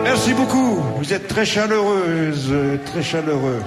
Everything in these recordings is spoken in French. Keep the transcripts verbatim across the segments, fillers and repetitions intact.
Merci beaucoup. Vous êtes très chaleureuse, très chaleureux.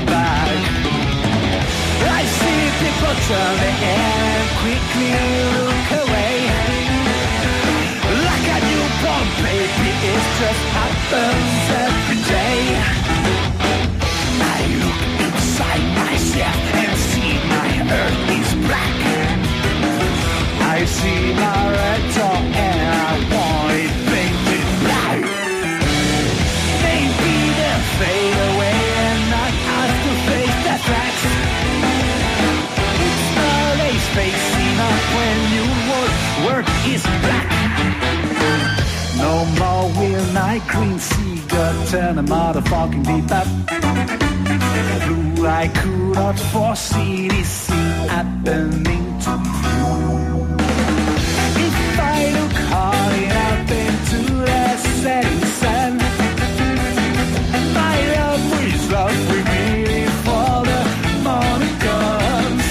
Turn the air quickly. just happens every day. I look inside myself and see my earth is black. I see my rector and I want it painted black. Maybe they'll fade away and not have to face the facts. It's nowadays facing up when your work, work is black. No more will night green seagull turn a motherfucking deep up. Blue, I could not foresee this scene happening to you. If I look hard up into the setting sun, my love will love with me for the morning comes.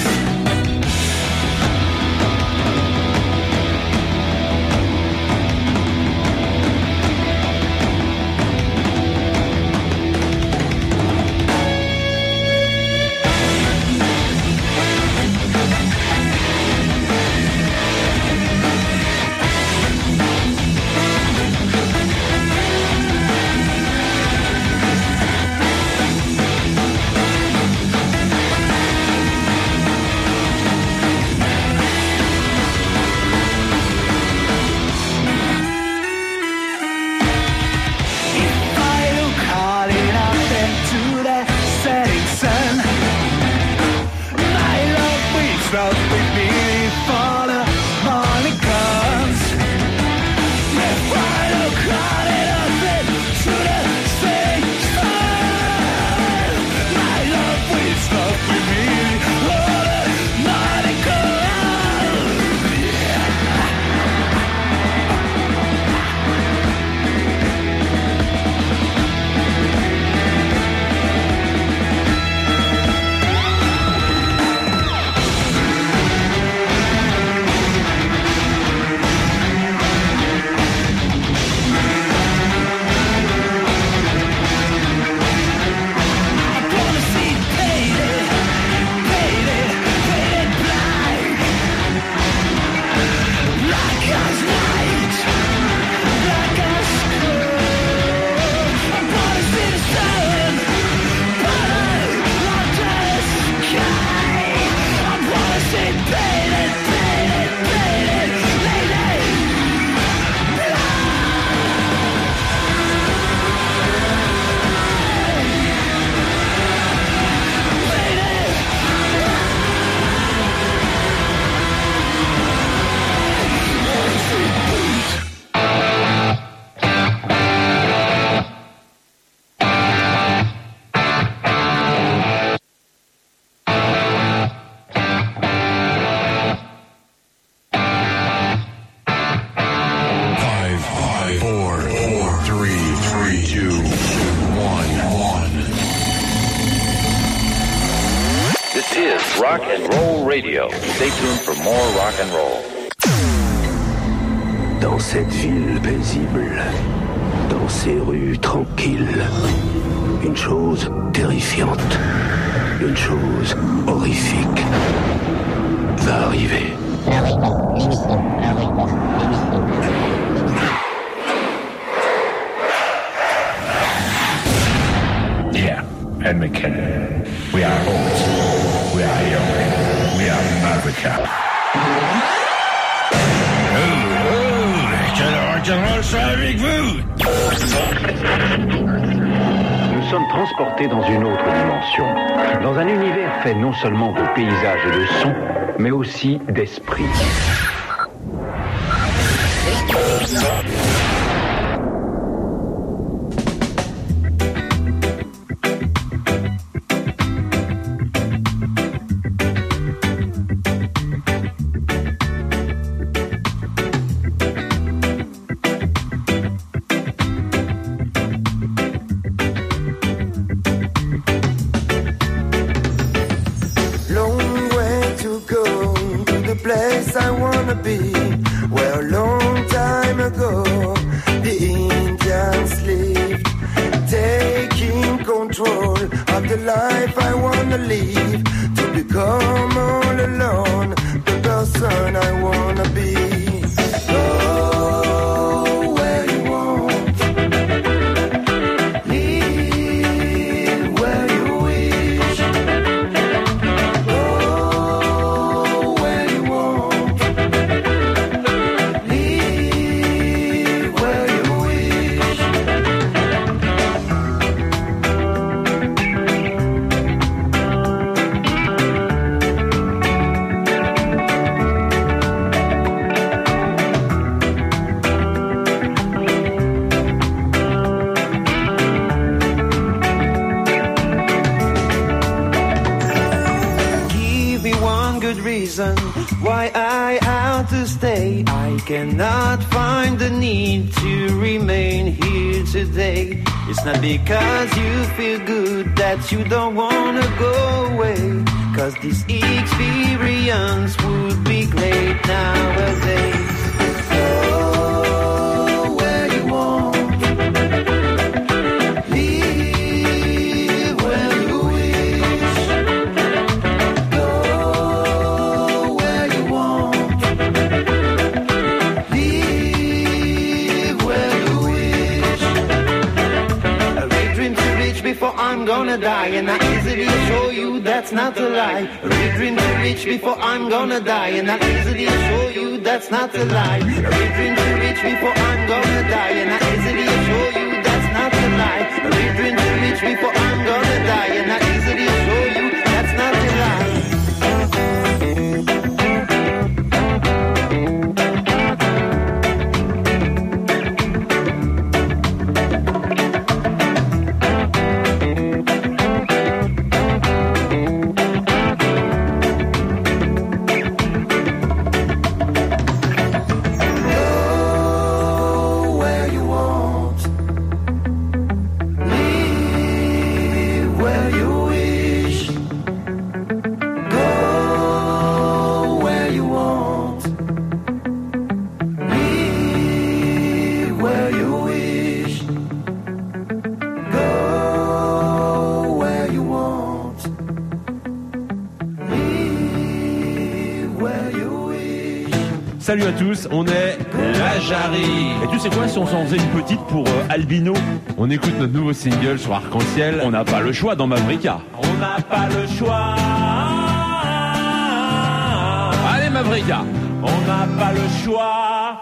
Rock and Roll Radio. Stay tuned for more rock and roll. Dans cette ville paisible, dans ces rues tranquilles, une chose terrifiante, une chose horrifique va arriver. L'émission, l'émission, l'émission. Yeah, and McKinnon. We are old. We are young. We are America. Oh, oh, quel rock'n'roll ça avec vous? Nous sommes transportés dans une autre dimension, dans un univers fait non seulement de paysages et de sons, mais aussi d'esprit. one good reason why I have to stay. I cannot find the need to remain here today. It's not because you feel good that you don't wanna go away, 'cause this experience would be great nowadays. Go where you want, live where you wish. Go where you want, live where you wish. A big dream to reach before I'm gonna die, and I easily show you that's not a lie. A big dream to reach before I'm gonna die, and I easily show you that's not a lie. A big dream to reach before I'm gonna die, and I easily show you that's not a lie. A big dream to reach before I'm gonna die, and I easily show you that's not a lie. Salut à tous, on est la Jarry. Et tu sais quoi, si on s'en faisait une petite pour euh, Albino, on écoute notre nouveau single sur Arc-en-Ciel. On n'a pas le choix dans Mavrika. On n'a pas le choix. Allez Mavrika, on n'a pas le choix.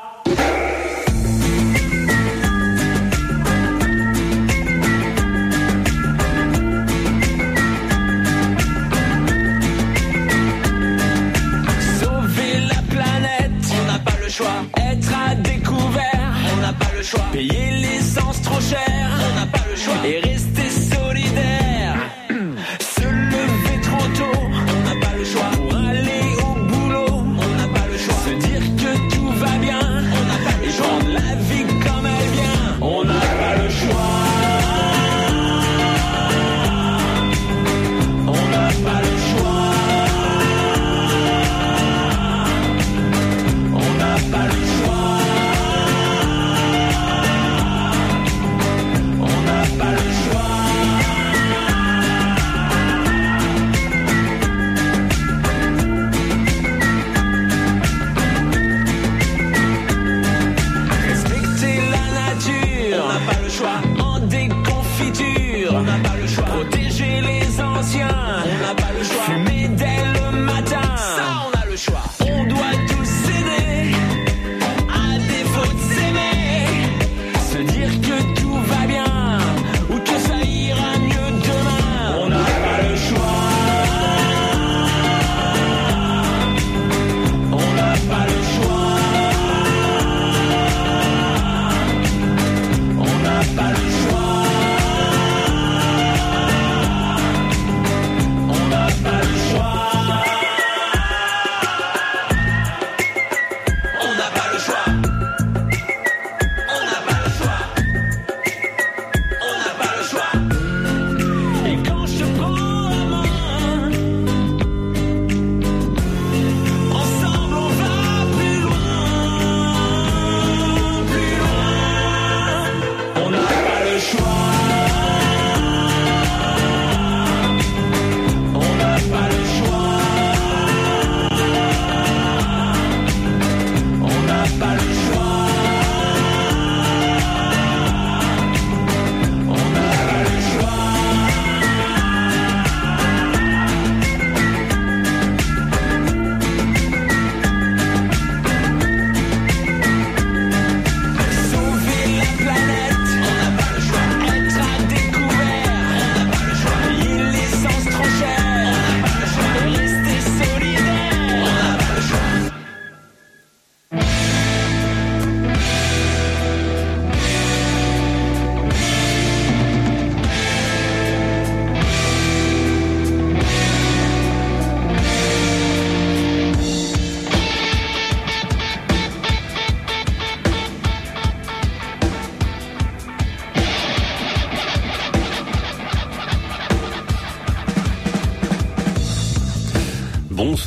Être à découvert, on n'a pas le choix. Payer l'essence trop chère, on n'a pas le choix. Et rester solidaire, se lever trop tôt, on n'a pas le choix. Pour aller au boulot, on n'a pas le choix. Se dire que tout va bien, on n'a pas le choix. Et prendre la vie comme elle vient, on n'a pas le choix. On n'a pas le choix. On n'a pas le choix. On n'a pas le choix.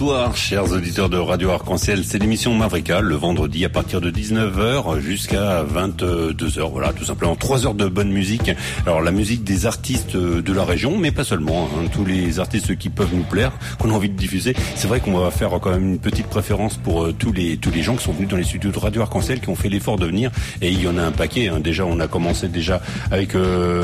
Bonsoir, chers auditeurs de Radio Arc-en-Ciel. C'est l'émission Mavrika, le vendredi à partir de dix-neuf heures jusqu'à vingt-deux heures. Voilà, tout simplement trois heures de bonne musique. Alors, la musique des artistes de la région, mais pas seulement. Hein, tous les artistes qui peuvent nous plaire, qu'on a envie de diffuser. C'est vrai qu'on va faire quand même une petite préférence pour euh, tous les tous les gens qui sont venus dans les studios de Radio Arc-en-Ciel, qui ont fait l'effort de venir. Et il y en a un paquet. Hein. Déjà, on a commencé déjà avec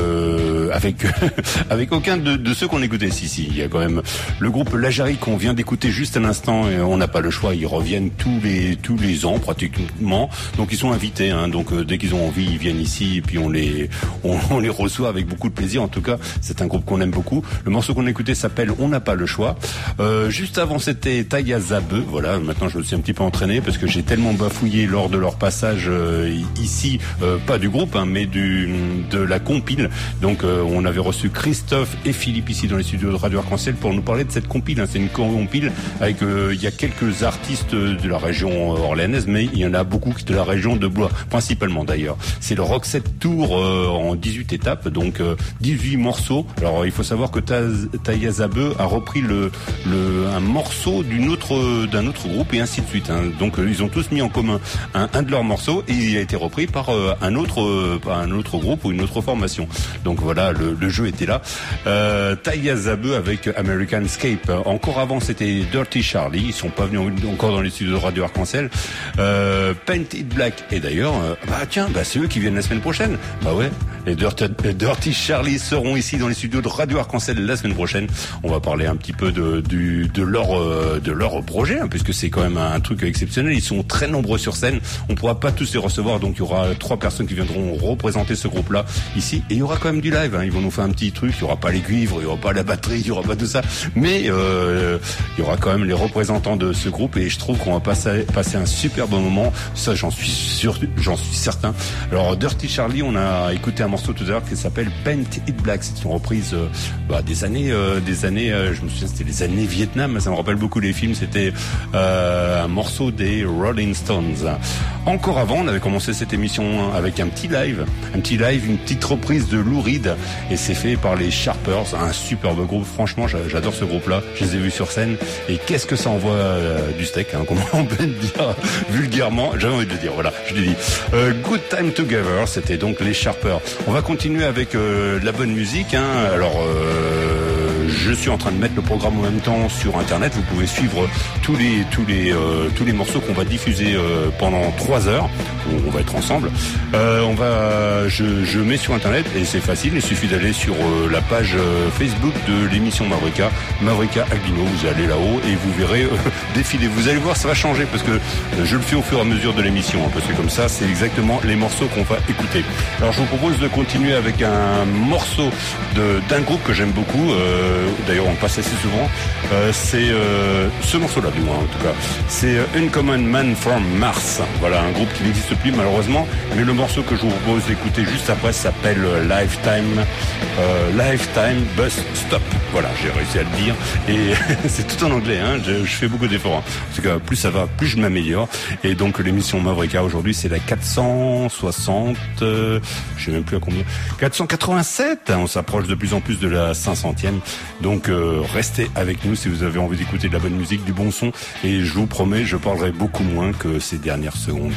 euh, avec avec aucun de, de ceux qu'on écoutait. Si, si, il y a quand même le groupe La Jarry qu'on vient d'écouter juste un instant. Et on n'a pas le choix. Ils reviennent tous les tous les ans pratiquement. Donc ils sont invités. Hein. Donc euh, dès qu'ils ont envie, ils viennent ici et puis on les on, on les reçoit avec beaucoup de plaisir. En tout cas, c'est un groupe qu'on aime beaucoup. Le morceau qu'on a écouté s'appelle On n'a pas le choix. Euh, juste avant, c'était Taya Zabe. Voilà. Maintenant, je me suis un petit peu entraîné parce que j'ai tellement bafouillé lors de leur passage euh, ici, euh, pas du groupe, hein, mais du de la compile. Donc, euh, on avait reçu Christophe et Philippe ici dans les studios de Radio Arc-en-Ciel pour nous parler de cette compile. Hein. C'est une compile avec euh, il y a quelques artistes de la région orléanaise, mais il y en a beaucoup de la région de Blois, principalement d'ailleurs. C'est le Roxette Tour euh, en dix-huit étapes, donc euh, dix-huit morceaux. Alors, il faut savoir que Taya Zabe a repris le, le un morceau d'une autre d'un autre groupe et ainsi de suite. Hein. Donc, euh, ils ont tous mis en commun un, un de leurs morceaux et il a été repris par euh, un autre euh, par un autre groupe ou une autre formation. Donc voilà, le, le jeu était là. Euh, Taya Zabe avec American Escape. Encore avant, c'était Dirty Charlie. Ils sont pas venus encore dans les studios de Radio Arc-en-Ciel. Euh, Painted Black. Et d'ailleurs, euh, bah tiens, bah c'est eux qui viennent la semaine prochaine. Bah ouais, les Dirty, les Dirty Charlie seront ici dans les studios de Radio Arc-en-Ciel la semaine prochaine. On va parler un petit peu de du de leur euh, de leur projet, hein, puisque c'est quand même un, un truc exceptionnel. Ils sont très nombreux sur scène. On pourra pas tous les recevoir, donc il y aura trois personnes qui viendront représenter ce groupe-là ici. Et il y aura quand même du live. Hein. Ils vont nous faire un petit truc. Il y aura pas les cuivres, il y aura pas la batterie, il y aura pas tout ça, mais euh, il y aura quand même les représentants de ce groupe. Et je trouve qu'on va passer passer un super bon moment. Ça, j'en suis sûr, j'en suis certain. Alors Dirty Charlie, on a écouté un morceau tout à l'heure qui s'appelle Paint It Black. C'est une reprise euh, bah, des années, euh, des années. Euh, je me souviens, c'était les années Vietnam. Ça me rappelle beaucoup les films. C'était euh, un morceau des Rolling Stones. Encore avant, on avait commencé cette émission avec un petit live, un petit live, une petite reprise de Lou Reed, et c'est fait par les Sharpers, un superbe groupe. Franchement, j'adore ce groupe-là. Je les ai vus sur scène, et qu'est-ce que ça envoie euh, du steak, hein, comment on peut le dire vulgairement. J'avais envie de le dire. Voilà, je l'ai dit. Euh, Good Time Together, c'était donc les Sharpers. On va continuer avec euh, de la bonne musique. Hein. Alors. Euh, Je suis en train de mettre le programme en même temps sur internet. Vous pouvez suivre tous les tous les euh, tous les morceaux qu'on va diffuser euh, pendant trois heures. On va être ensemble. Euh, on va, je, je mets sur internet et c'est facile. Il suffit d'aller sur euh, la page euh, Facebook de l'émission Mavrika, Mavrika Albino. Vous allez là-haut et vous verrez euh, défiler. Vous allez voir, ça va changer parce que euh, je le fais au fur et à mesure de l'émission. Hein, parce que comme ça, c'est exactement les morceaux qu'on va écouter. Alors, je vous propose de continuer avec un morceau de d'un groupe que j'aime beaucoup. Euh, D'ailleurs, on le passe assez souvent. Euh, c'est euh, ce morceau-là, du moins, en tout cas. C'est Uncommon Man from Mars. Voilà, un groupe qui n'existe plus, malheureusement. Mais le morceau que je vous propose d'écouter juste après s'appelle Lifetime, euh, Lifetime Bus Stop. Voilà, j'ai réussi à le dire. Et c'est tout en anglais, hein. Je, je fais beaucoup d'efforts. Hein. Parce que plus ça va, plus je m'améliore. Et donc, l'émission Mavrika, aujourd'hui, c'est la quatre cent soixante... Euh, je sais même plus à combien. quatre cent quatre-vingt-sept. On s'approche de plus en plus de la cinq centième. Donc euh, restez avec nous si vous avez envie d'écouter de la bonne musique, du bon son. Et je vous promets, je parlerai beaucoup moins que ces dernières secondes.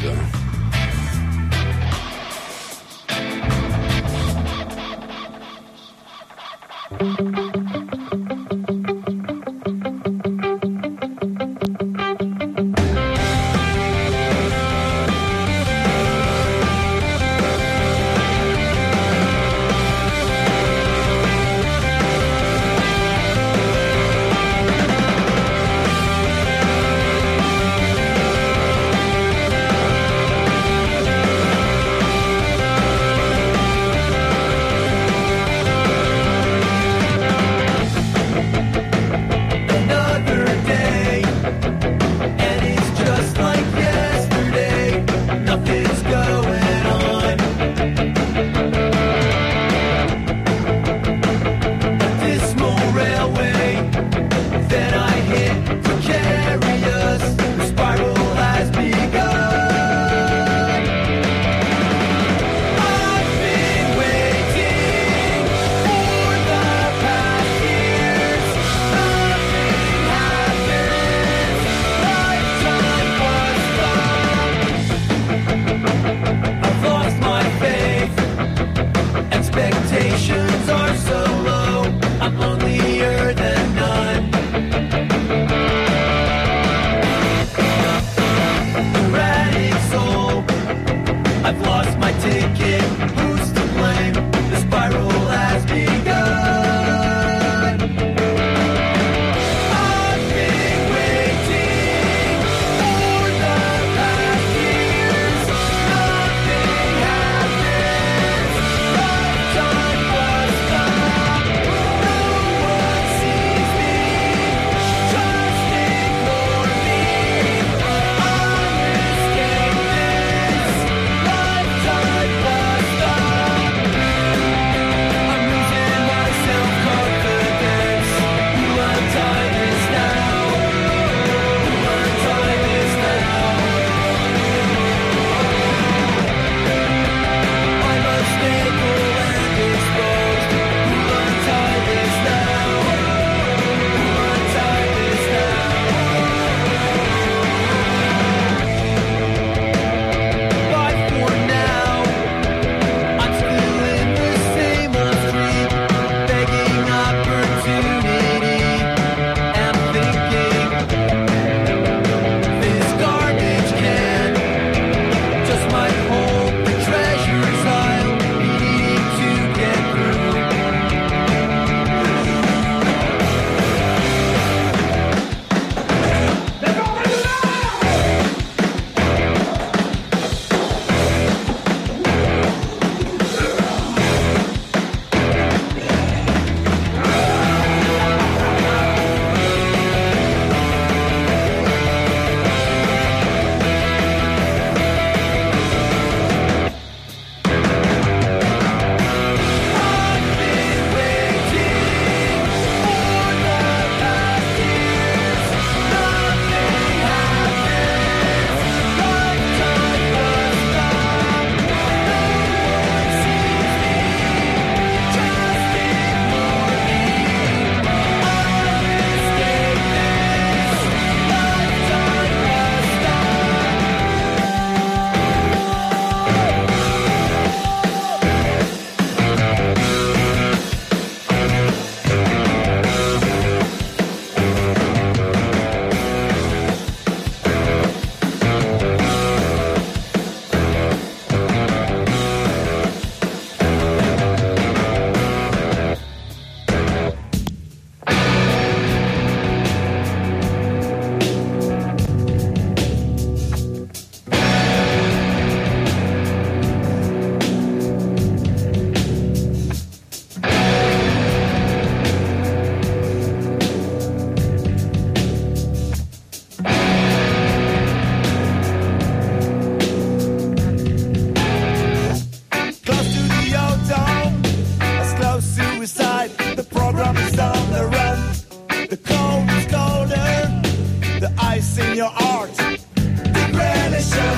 your heart. Degradation,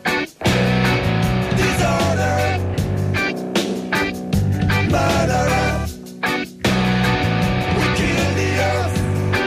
disorder, murderer. We kill the earth.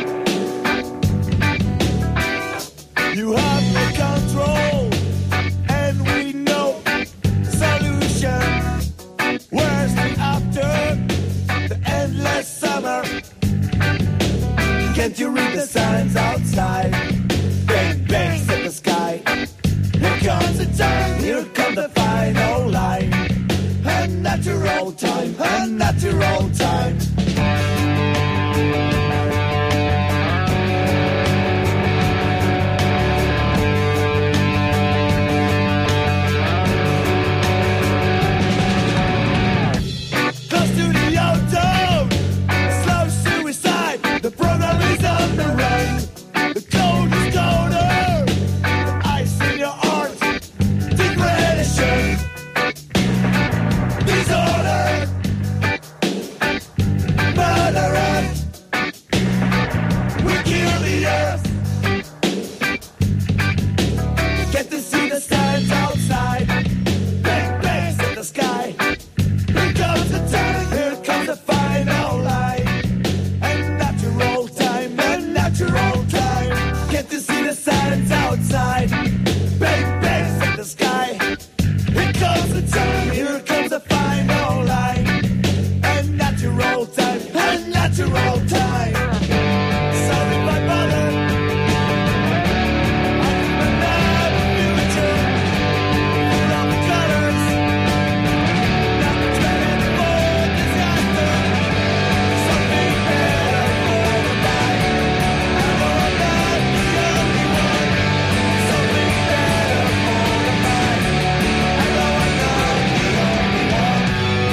You have no control, and we know solution. Where's the after the endless summer? Can't you read the signs outside? Bang, bang, set the sky. Here comes the time, here comes the final line. Unnatural time, unnatural time. Close to the ozone, slow suicide. The program is on the run. The code is colder. The ice in your heart. Degradation. Disorder. Murderer. We kill the earth. Get to see the signs outside. Bang, bang, in the sky. Here comes the time. Here comes the final line. Unnatural time, unnatural time. Get to see the signs outside. Bang, bang, in the sky. Here comes the time, here comes the final line. Unnatural time, unnatural time. Sorry, my mother. I remember the future. Full of colors. Not ready for disaster. Something better for the mind. I know I'm not the only one. Something better for the mind. I know I'm not the only one.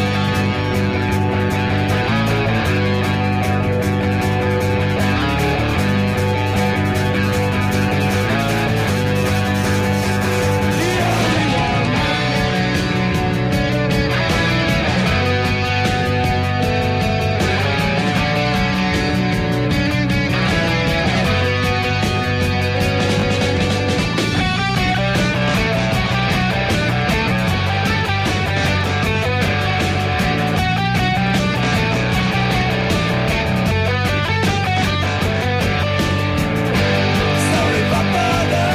Sorry, my mother.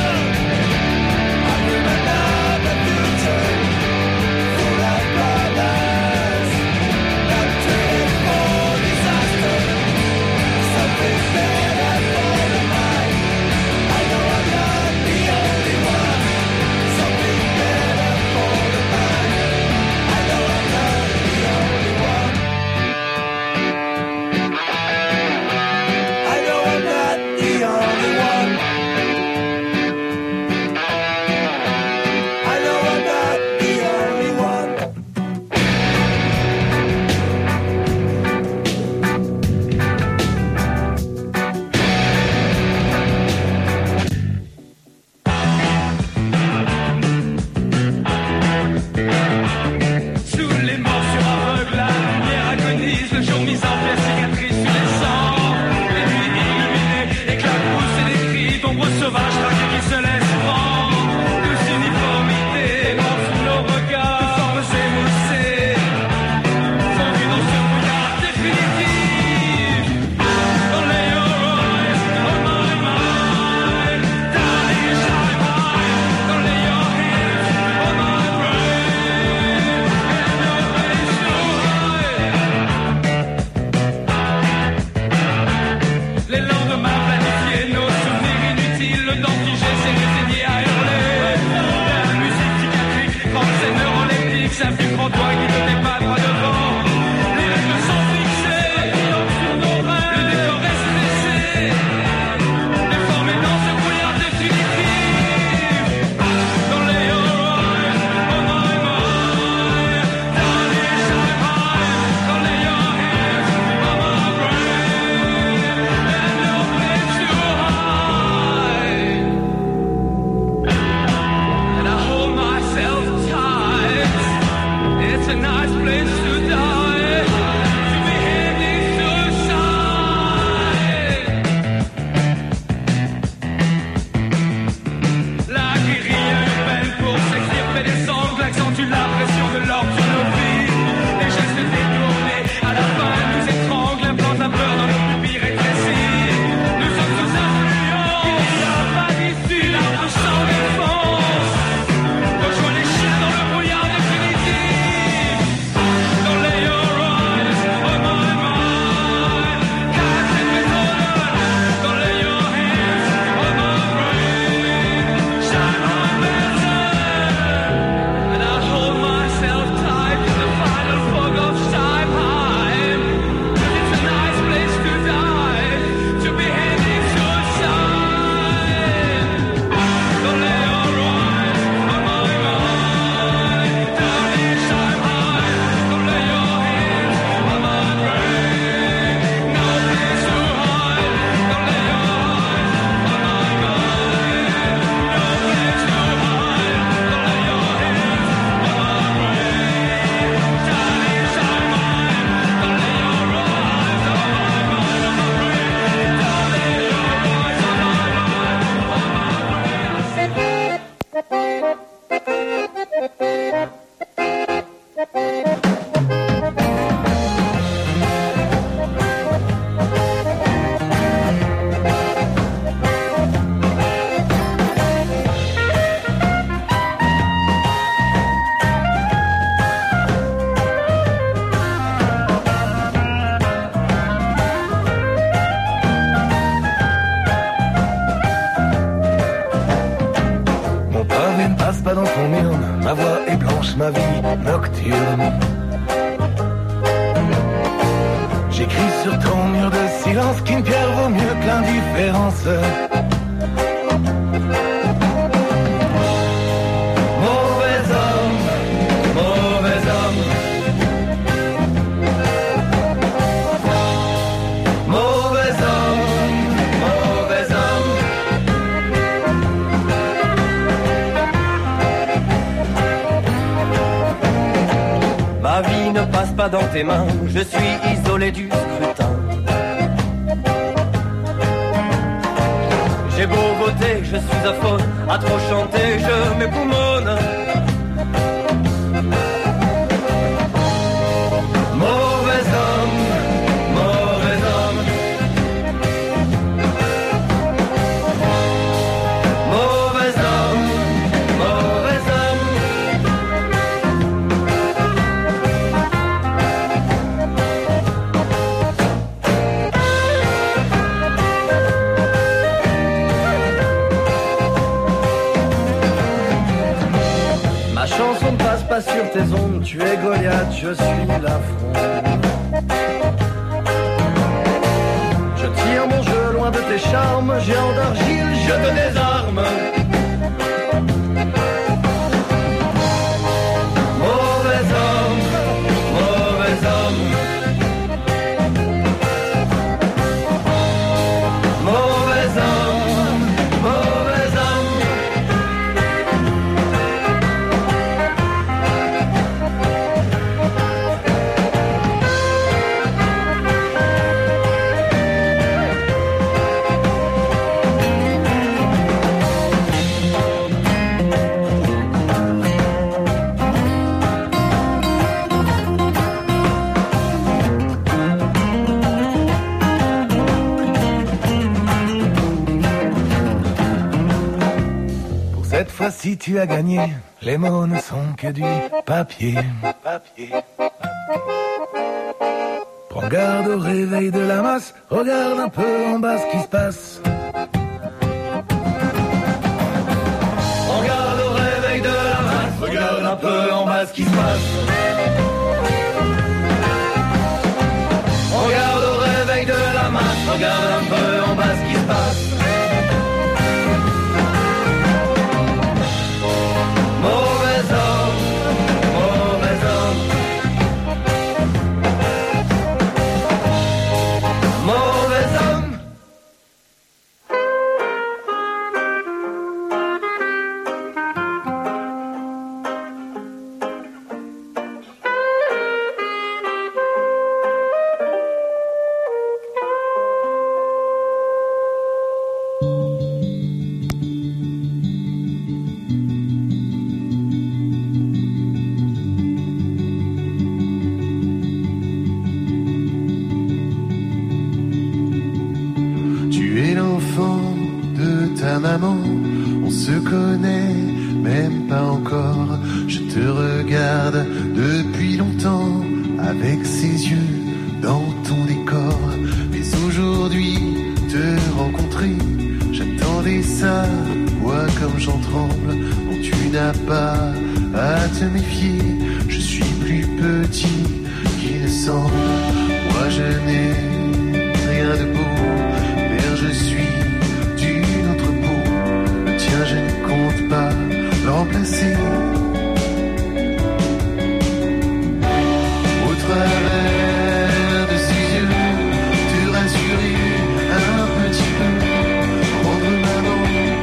I remember the future. Full of colors. Not ready for disaster. Something better for the mind. I know I'm not the only one. Something better for the mind. I know I'm not the only one. I know I'm not the only one. I know I'm not the only one. Sous les morsures aveugles, la lumière agonise. Le jour mis en place, cicatrice sur les sangs. Les nuits illuminées, éclaboussent et des cris d'ombres sauvages traqués qui se laissent prendre. Tous uniformité, noir sous nos regards, de formes émoussées. Fondus dans ce brouillard définitif. Only your eyes on my mind. Dying, shine bright. Only your hands on my brain. And your face so high. Les lendemains planifiés, nos souvenirs inutiles, le temps toute ma vie nocturne. J'écris sur ton mur de silence qu'une pierre vaut mieux que l'indifférence. Mauvais homme, mauvais homme, mauvais homme, mauvais homme. Ma vie ne passe pas dans tes mains, je suis isolé du scrutin. J'ai beau voter, je suis aphone, à trop chanter, je m'époumonne. Mauvais homme, mauvais homme, mauvais homme, mauvais homme. Ma chanson ne passe pas sur tes ondes, tu es Goliath, je suis l'affront. Je tire mon jeu loin de tes charmes, géant d'argile, je te désarme. Mauvais homme, mauvais homme, mauvais homme, mauvais homme. Cette fois-ci tu as gagné, les mots ne sont que du papier. Papier. Prends garde au réveil de la masse, regarde un peu en bas ce qui se passe. Prends garde au réveil de la masse, regarde un peu en bas ce qui se passe. Regarde au réveil de la masse, regarde un peu en bas ce qui se passe. Mauvais homme, mauvais homme, mauvais homme. Maman, on se connaît, même pas encore. Je te regarde depuis longtemps, avec ses yeux dans ton décor. Mais aujourd'hui, te rencontrer, j'attendais ça. Vois comme j'en tremble, bon tu n'as pas à te méfier. Je suis plus petit qu'il ne semble. Moi je n'ai rien de beau, mais je suis je ne compte pas l'emplacer. Au travers de ses yeux, te rassurer un petit peu, rendre maman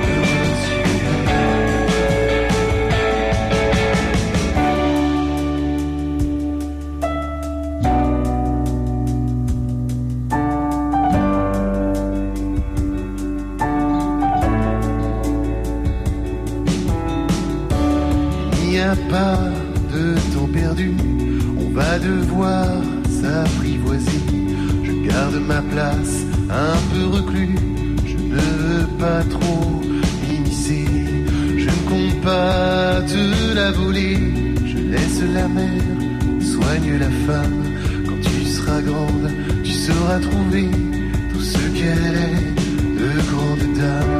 pas de temps perdu, on va devoir s'apprivoiser. Je garde ma place, un peu reclus, je ne veux pas trop m'immiscer. Je ne compte pas te la voler, je laisse la mère, soigne la femme. Quand tu seras grande, tu sauras trouver tout ce qu'elle est, de grande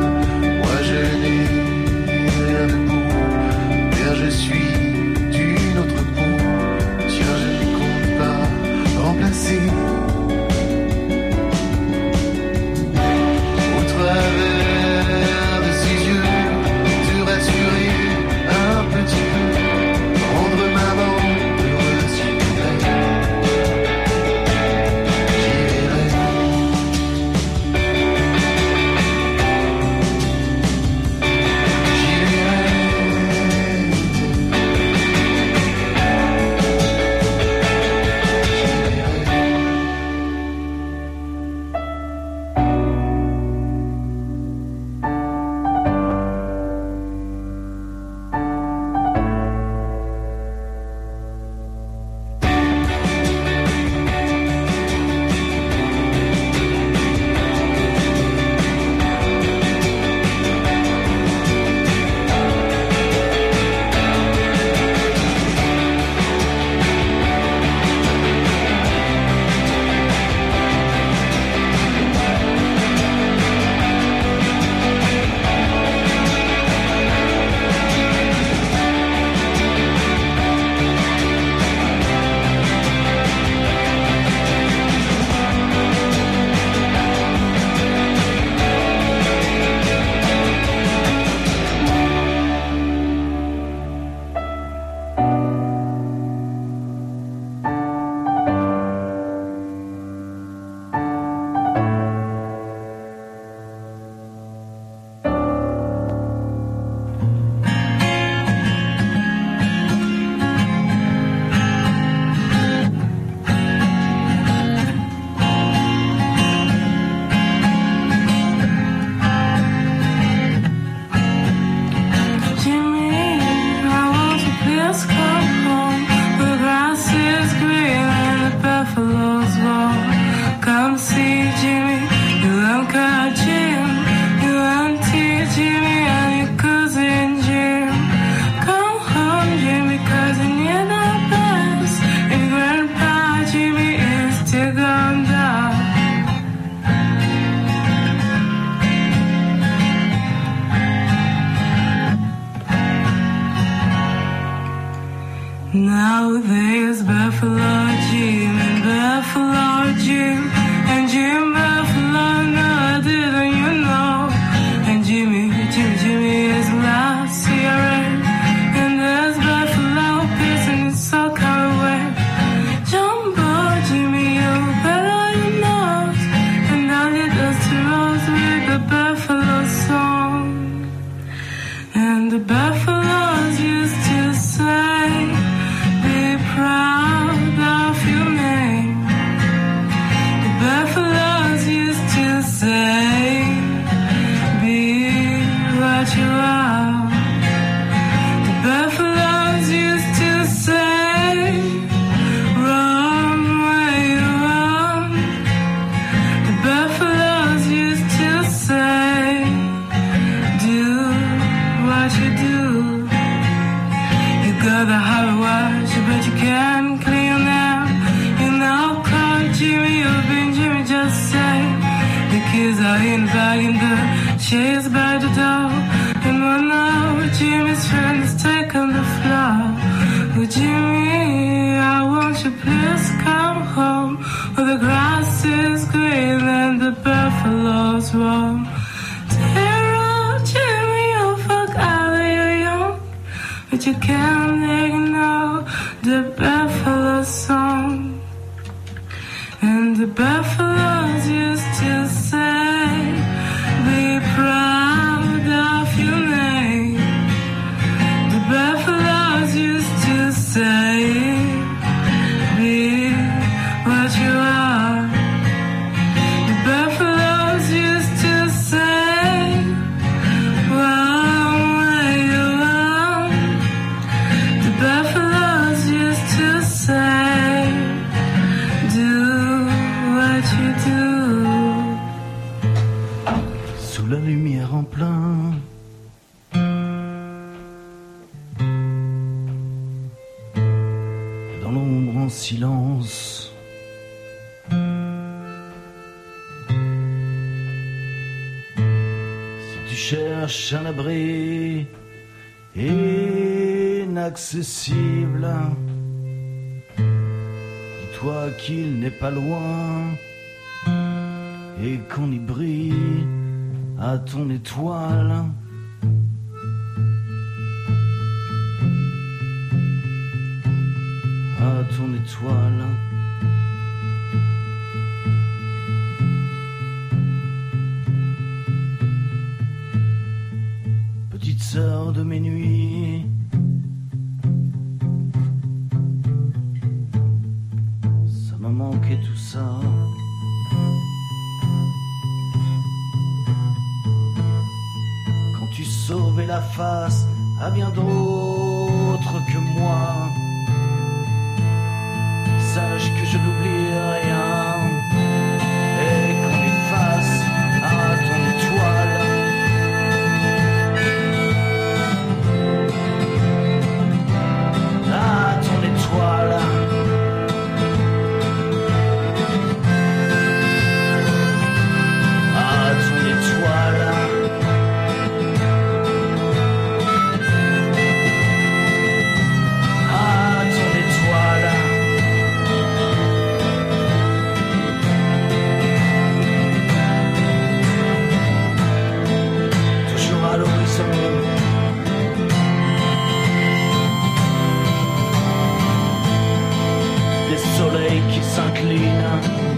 dame. Moi je n'ai rien de beau, car je suis du Now there's Buffalo Jim and Buffalo Jim and Jim Buffalo, no, didn't you know? And Jimmy, Jimmy, Jimmy is last cigarette, and there's Buffalo pissing his sock away. Jumbo Jimmy, you better you know, and now you dust rose with the Buffalo song. And the Buffaloes used to say, be proud of your name. The Buffaloes used to say, be what you are. The Buffaloes used to say, run where you run. The Buffaloes used to say, do what you do. You gotta have a watch, but you can't clear now. You know, call Jimmy, you've been Jimmy, just say. The kids are in the bag and the chairs by the door. And one hour, Jimmy's friend is taken the floor. Oh, Jimmy, I want you please come home, where the grass is green and the buffaloes roam. Terror, Jimmy, you forgot that you're young, but you can't ignore the buffalo song. And the buffaloes used to say, be proud of your name. The buffaloes used to say, be what you are. The buffaloes used to say, run where you run. The buffaloes used to say, do what you do. Sous la lumière en plein, dans l'ombre en silence, si tu cherches un abri inaccessible, dis-toi qu'il n'est pas loin et qu'on y brille à ton étoile. À ton étoile. Petite sœur de mes nuits, ça m'a manqué tout ça. Quand tu sauvais la face à bien d'autres que moi, sache que je n'oublie rien et qu'on est face à ton étoile. À ton étoile. À ton étoile. À ton étoile. À l'horizon, des soleils qui s'inclinent,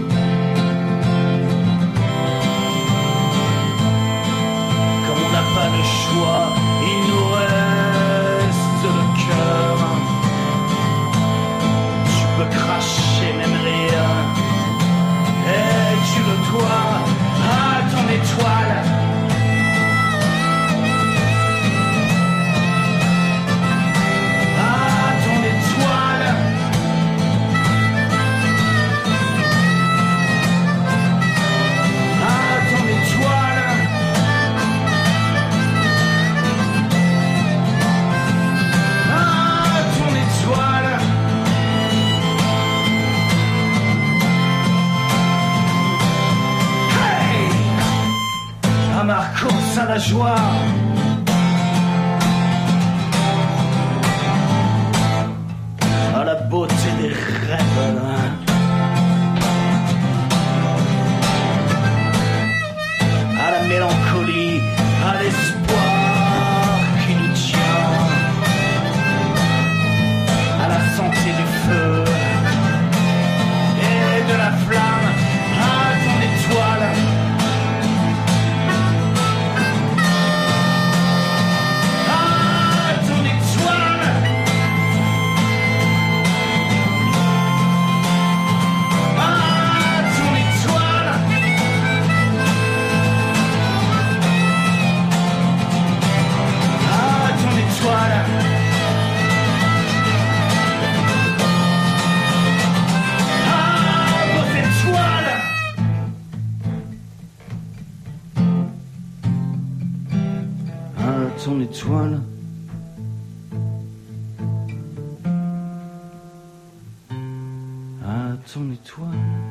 comme on n'a pas le choix, il nous reste le cœur. Tu peux cracher, même rire, et tu le dois à ton étoile. Marcos à la joie. la beauté des rêves. À la mélancolie, à l'espoir qui nous tient, à la santé du feu et de la flamme, à ton étoile. À ton étoile. À ton étoile. À ton étoile. Ton étoile, à ton étoile.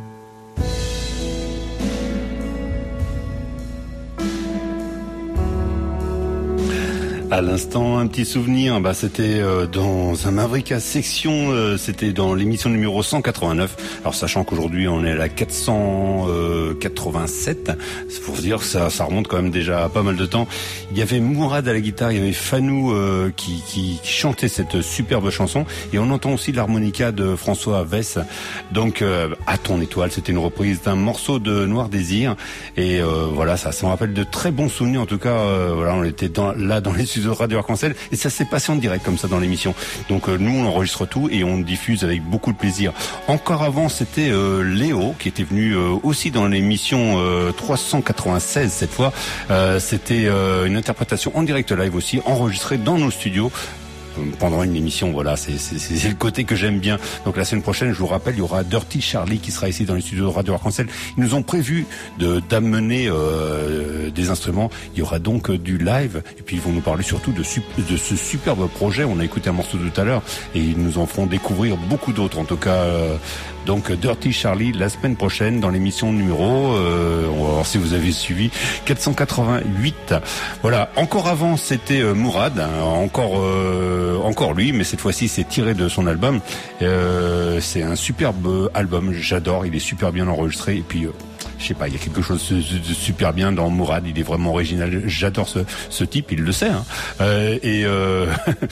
À l'instant, un petit souvenir, bah, c'était euh, dans un Mavrika section, euh, c'était dans l'émission numéro cent quatre-vingt-neuf. Alors sachant qu'aujourd'hui on est à la quatre cent quatre-vingt-sept, c'est pour se dire que ça, ça remonte quand même déjà à pas mal de temps. Il y avait Mourad à la guitare, il y avait Fanou euh, qui, qui, qui chantait cette superbe chanson, et on entend aussi l'harmonica de François Vess. Donc euh, à ton étoile, c'était une reprise d'un morceau de Noir Désir, et euh, voilà, ça, ça me rappelle de très bons souvenirs. En tout cas, euh, voilà, on était dans, là dans les studios de Radio Arc-en-Ciel, et ça s'est passé en direct comme ça dans l'émission. Donc euh, nous on enregistre tout et on diffuse avec beaucoup de plaisir. Encore avant, c'était euh, Léo qui était venu euh, aussi dans l'émission euh, trois cent quatre-vingt-seize cette fois. Euh, c'était euh, une interprétation en direct live aussi, enregistrée dans nos studios pendant une émission. Voilà, c'est, c'est, c'est le côté que j'aime bien. Donc la semaine prochaine, je vous rappelle, il y aura Dirty Charlie qui sera ici dans les studios de Radio Arc-en-Ciel. Ils nous ont prévu de d'amener euh, des instruments. Il y aura donc euh, du live, et puis ils vont nous parler surtout de, de ce superbe projet. On a écouté un morceau tout à l'heure, et ils nous en feront découvrir beaucoup d'autres. En tout cas, euh, donc Dirty Charlie la semaine prochaine dans l'émission numéro, euh, on va voir si vous avez suivi, quatre cent quatre-vingt-huit. Voilà. Encore avant, c'était euh, Mourad, hein, encore euh, encore lui, mais cette fois-ci c'est tiré de son album. Euh, c'est un superbe album, j'adore, il est super bien enregistré, et puis euh, je sais pas, il y a quelque chose de super bien dans Mourad, il est vraiment original, j'adore ce, ce type, il le sait, hein. Euh, et, euh,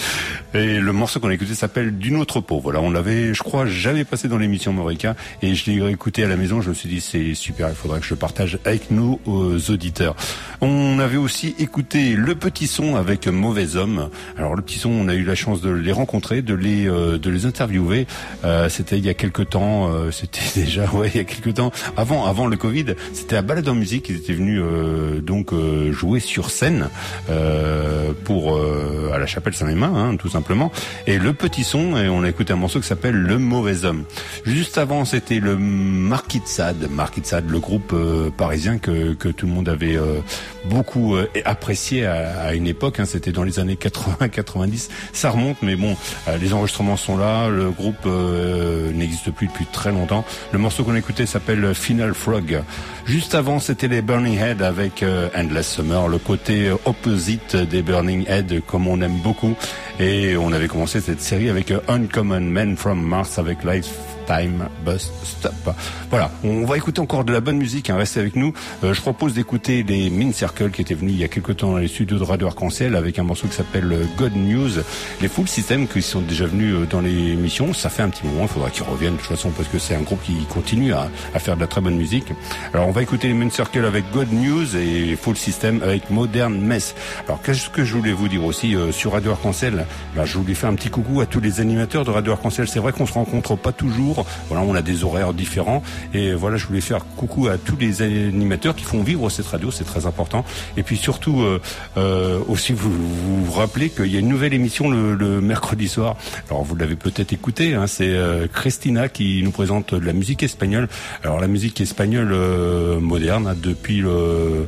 et le morceau qu'on a écouté s'appelle D'une autre peau. Voilà, on l'avait, je crois, jamais passé dans l'émission Mavrika, et je l'ai écouté à la maison, je me suis dit c'est super, il faudrait que je le partage avec nos euh, auditeurs. On avait aussi écouté Le Petit Son avec Mauvais Homme. Alors Le Petit Son, on a eu la chance de les rencontrer, de les euh, de les interviewer. Euh, c'était il y a quelque temps, euh, c'était déjà ouais il y a quelque temps, avant avant le Covid. C'était à Balade en musique, ils étaient venus euh, donc euh, jouer sur scène euh, pour euh, à la Chapelle Saint-Mémin, hein, tout simplement. Et Le Petit Son, et on a écouté un morceau qui s'appelle Le Mauvais Homme. Juste avant, c'était le Marquis de Sade, Marquis de Sade, le groupe euh, parisien que que tout le monde avait euh, beaucoup euh, apprécié à, à une époque, hein, c'était dans les années quatre-vingts quatre-vingt-dix. Ça remonte, mais bon, euh, les enregistrements sont là, le groupe euh, n'existe plus depuis très longtemps. Le morceau qu'on a écouté s'appelle Final Frog. Juste avant, c'était les Burning Head avec euh, Endless Summer, le côté opposite des Burning Head, comme on aime beaucoup. Et on avait commencé cette série avec Uncommon Men from Mars avec Lifetime Bus Stop. Voilà, on va écouter encore de la bonne musique, hein, restez avec nous. Euh, je propose d'écouter les Mean Circle qui étaient venus il y a quelques temps dans les studios de Radio Arc-en-Ciel avec un morceau qui s'appelle God News. Les Full System qui sont déjà venus dans l'émission, ça fait un petit moment, il faudra qu'ils reviennent de toute façon parce que c'est un groupe qui continue à, à faire de la très bonne musique. Alors on va écouter les Mean Circle avec God News et les Full System avec Modern Mess. Alors qu'est-ce que je voulais vous dire aussi euh, sur Radio Arc-en-Ciel, ben, je voulais faire un petit coucou à tous les animateurs de Radio Arc-en-Ciel. C'est vrai qu'on se rencontre pas toujours, voilà, on a des horaires différents, et voilà, je voulais faire coucou à tous les animateurs qui font vivre cette radio, c'est très important. Et puis surtout euh, euh, aussi vous, vous vous rappelez qu'il y a une nouvelle émission le, le mercredi soir. Alors vous l'avez peut-être écouté, hein, c'est euh, Christina qui nous présente de la musique espagnole. Alors la musique espagnole euh, moderne, hein, depuis le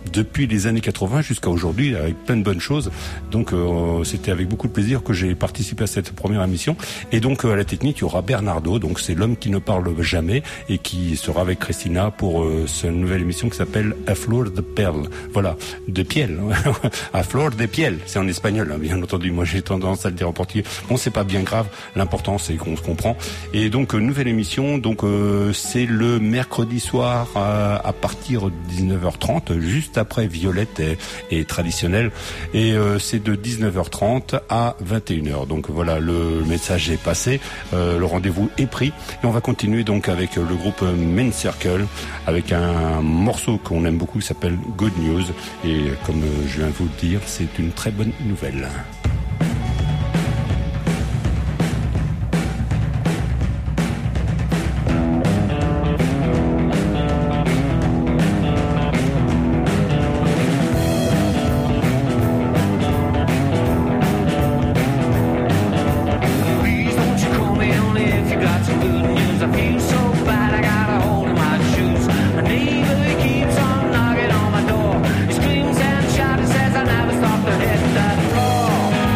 depuis les années quatre-vingts jusqu'à aujourd'hui, avec plein de bonnes choses. Donc euh, c'était avec beaucoup de plaisir que j'ai participé à cette première émission. Et donc euh, à la technique, il y aura Bernardo, donc c'est l'homme qui ne parle jamais et qui sera avec Christina pour euh, cette nouvelle émission qui s'appelle A Flor de Perle. Voilà, de piel. A Flor de Piel, c'est en espagnol, hein, bien entendu. Moi j'ai tendance à le dire en portugais. Bon, c'est pas bien grave. L'important c'est qu'on se comprend. Et donc euh, nouvelle émission. Donc euh, c'est le mercredi soir euh, à partir de dix-neuf heures trente, juste après Violette et, et traditionnel. Et euh, c'est de dix-neuf heures trente à vingt et une heures. Donc voilà, le message est passé, euh, le rendez-vous est pris. Et on va continuer donc avec le groupe Main Circle, avec un morceau qu'on aime beaucoup qui s'appelle Good News. Et comme je viens de vous le dire, c'est une très bonne nouvelle. Says I never stop to hit that floor.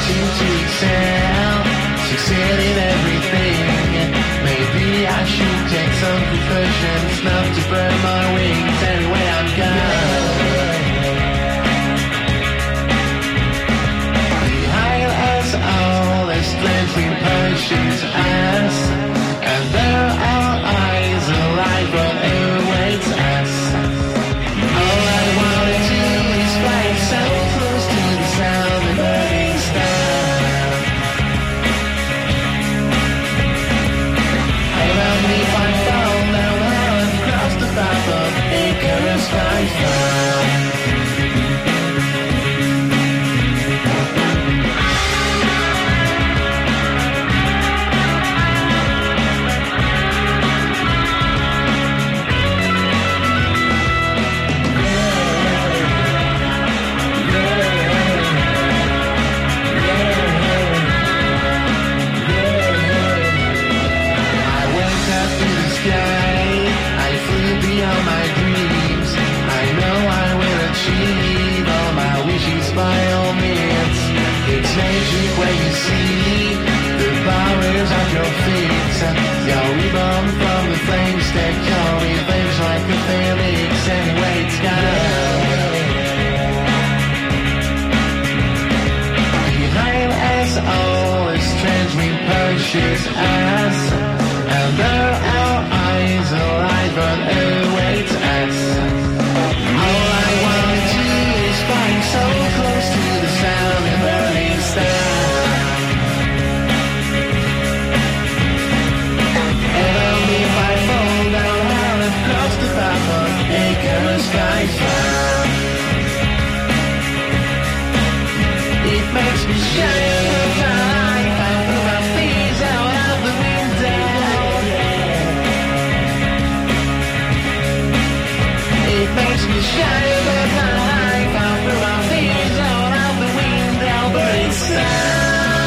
you to excel, succeed in everything. Maybe I should take some precautions not to burn my wings anyway I'm gone. Behind us all is glinting pushes us, and there are eyes alive but awaits us. All I wanna do is fly so close to the sound of burning stars. Around me if I fall down and cross the path of Icarus by far. By all means, it's magic when you see the powers at your feet. You're reborn from the flames, take your revenge like a phoenix. Anyway, it's gone. Behind us all a strange wind pushes us, and there our eyes alive but awaits us. All I want to do is fly so close to the sound of burning stars. And only if I fall down I'll have crossed the path of Icarus by far. It makes me shine with my life, I throw my feet out of the window. It makes me shine with my life, I throw my feet out of the window, but it's sad.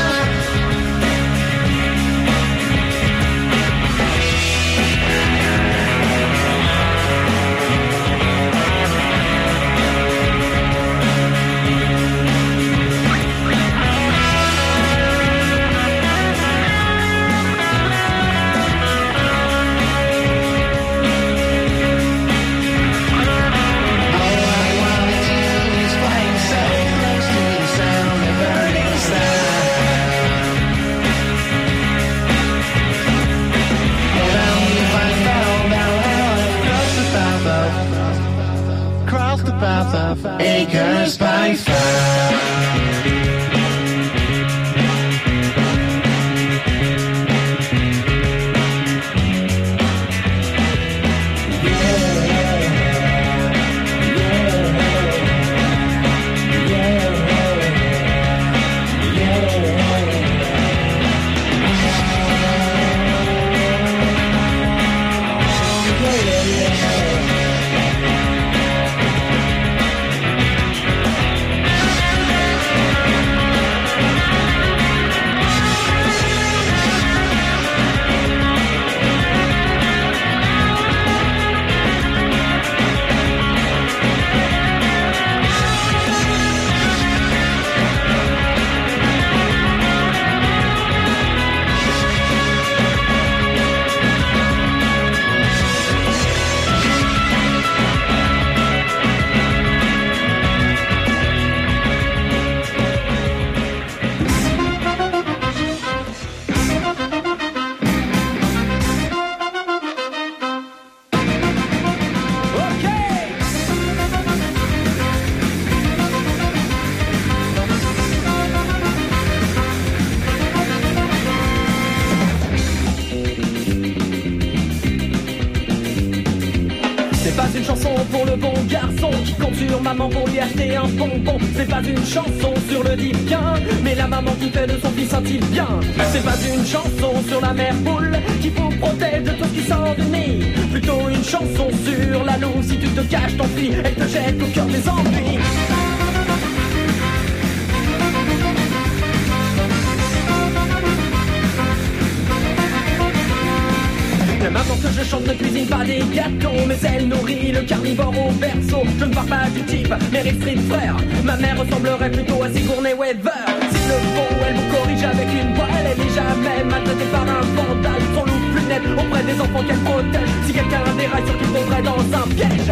Of Acres by fire. Maman pour lui acheter un bonbon. C'est pas une chanson sur le divin, mais la maman qui fait de son fils un type bien. C'est pas une chanson sur la mère poule qui vous protège de tout ce qui sort du nid. Plutôt une chanson sur la louve. Si tu te caches ton fille, elle te jette au cœur des ennuis. La maman que je chante ne cuisine pas des gâteaux, mais elle nourrit le carnivore au berceau. Je ne parle pas du type Meryl Streep frère, ma mère ressemblerait plutôt à Sigourney Weaver. Si le fond, elle vous corrige avec une voix. Elle n'est jamais maltraitée par un vandale. Son loup plus net auprès des enfants qu'elle protège. Si quelqu'un déraille sur qu'il tomberait dans un piège.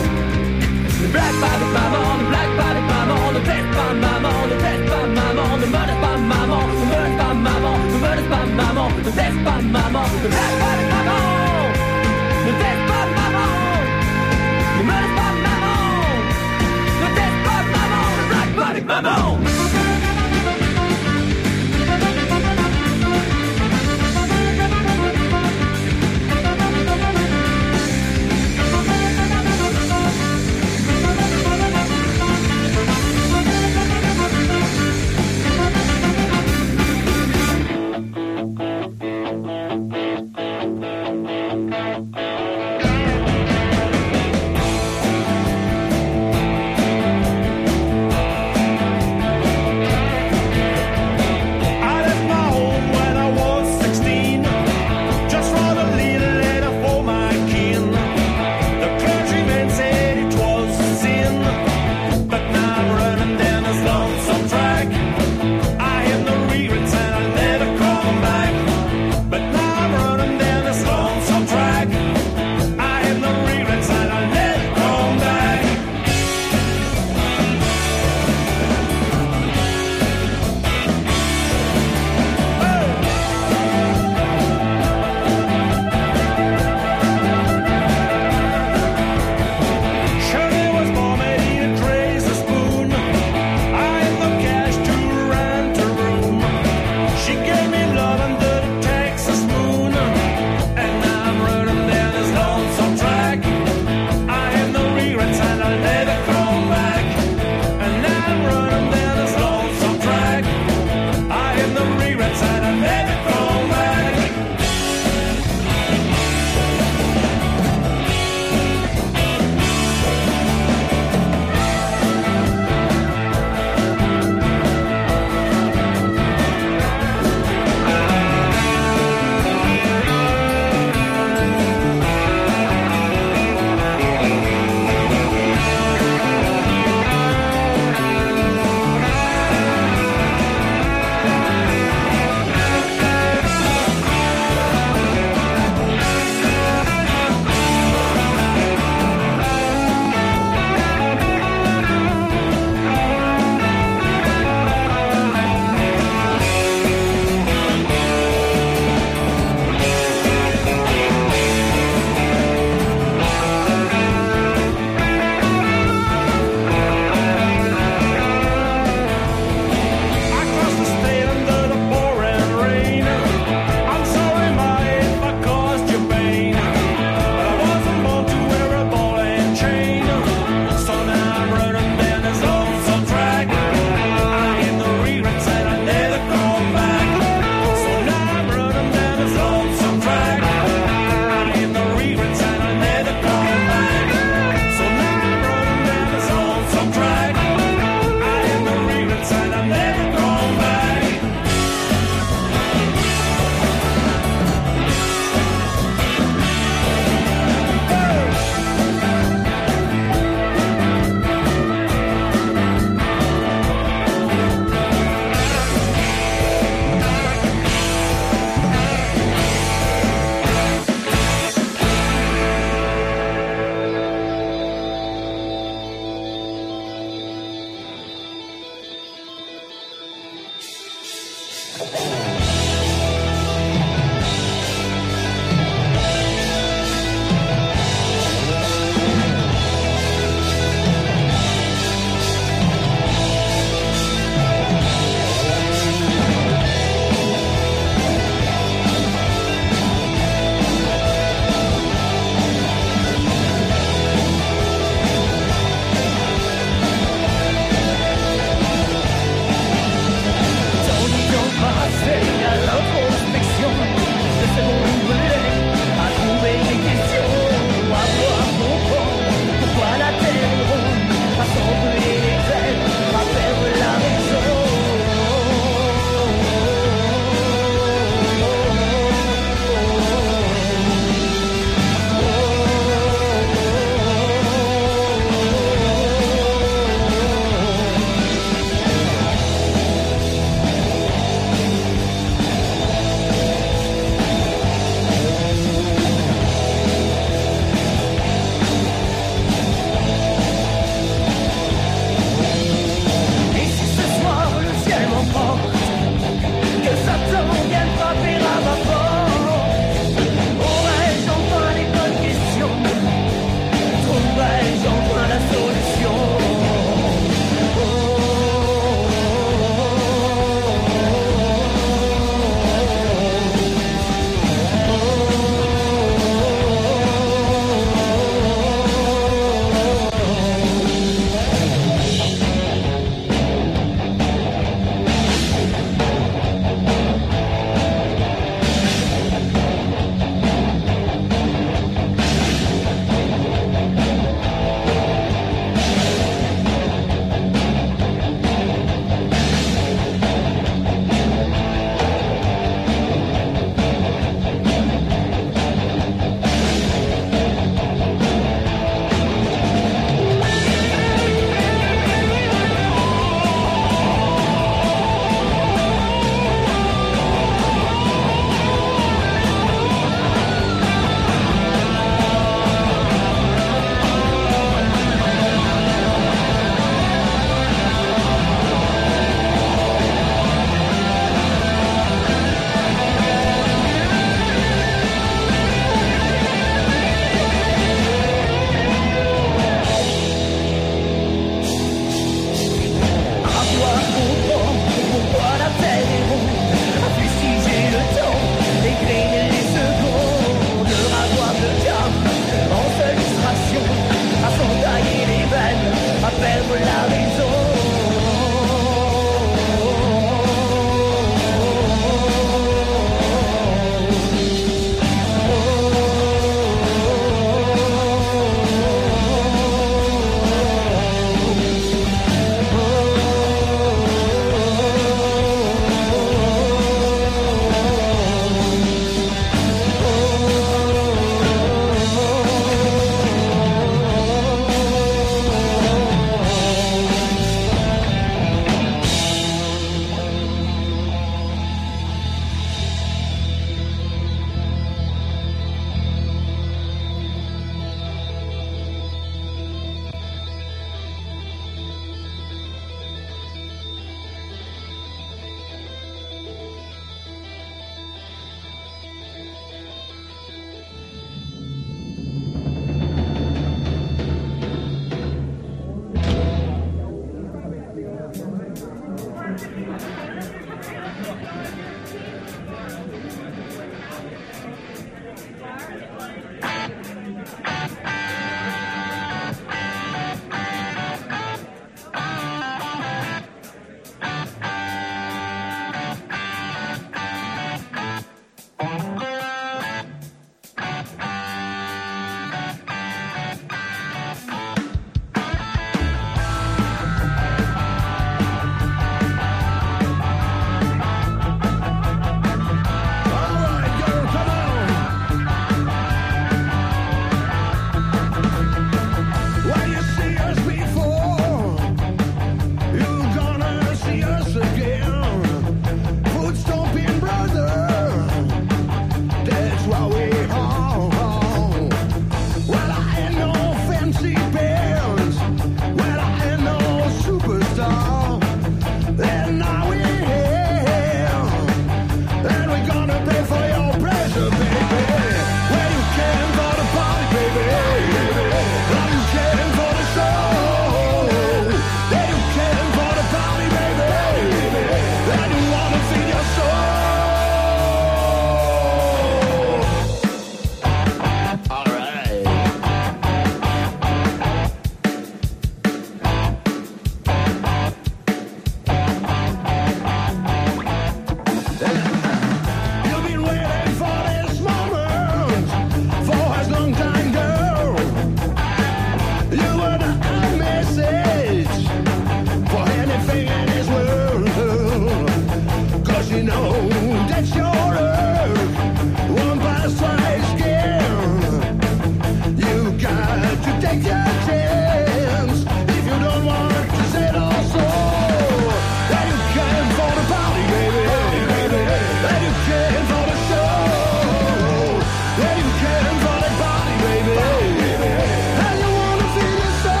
take your chance. If you don't want to say it also, then you can for the party, baby. Then you can for the show. Then you can for the party, baby. And you wanna feel your soul.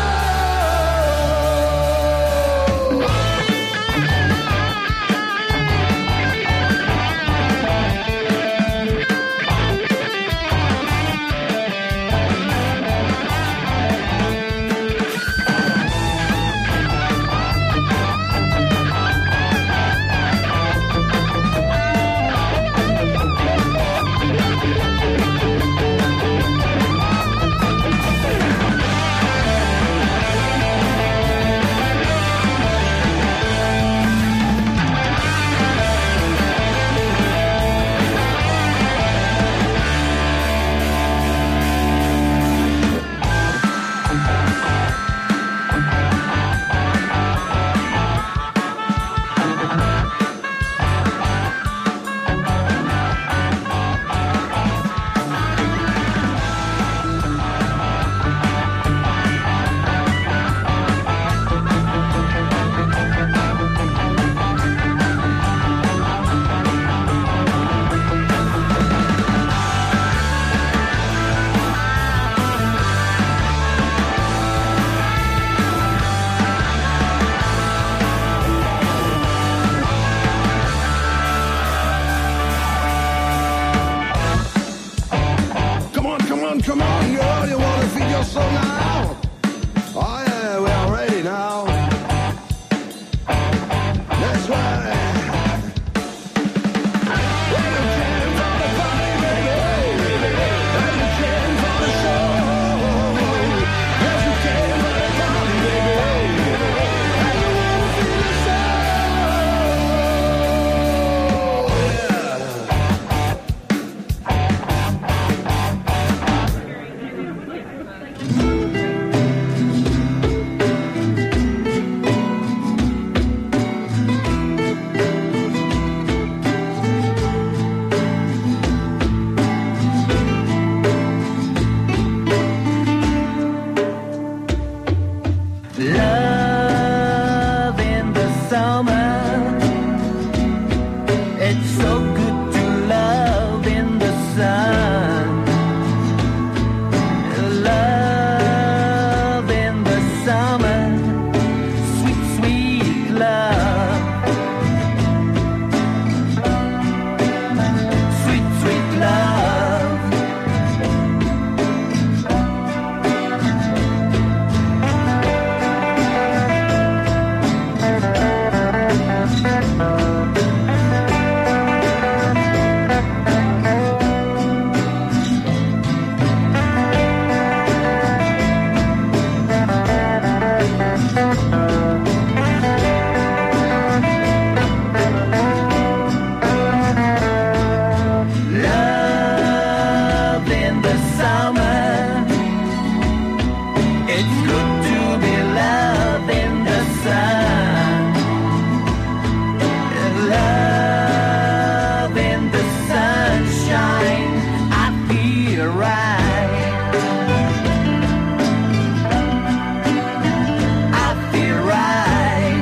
Come on, come on, come on, girl, you wanna feel your soul now? Oh yeah, we are ready now. That's right. Well, you came for the party, baby. And you came for the show. Yes, you came for the party, baby. And you wanna feel your soul. Yeah. Love in the summer. It's so good to love in the sun. Love in the summer. Sweet, sweet love. Sweet, sweet love. Love in the summer. It's good to be loved in the sun. Love in the sunshine. I feel right. I feel right.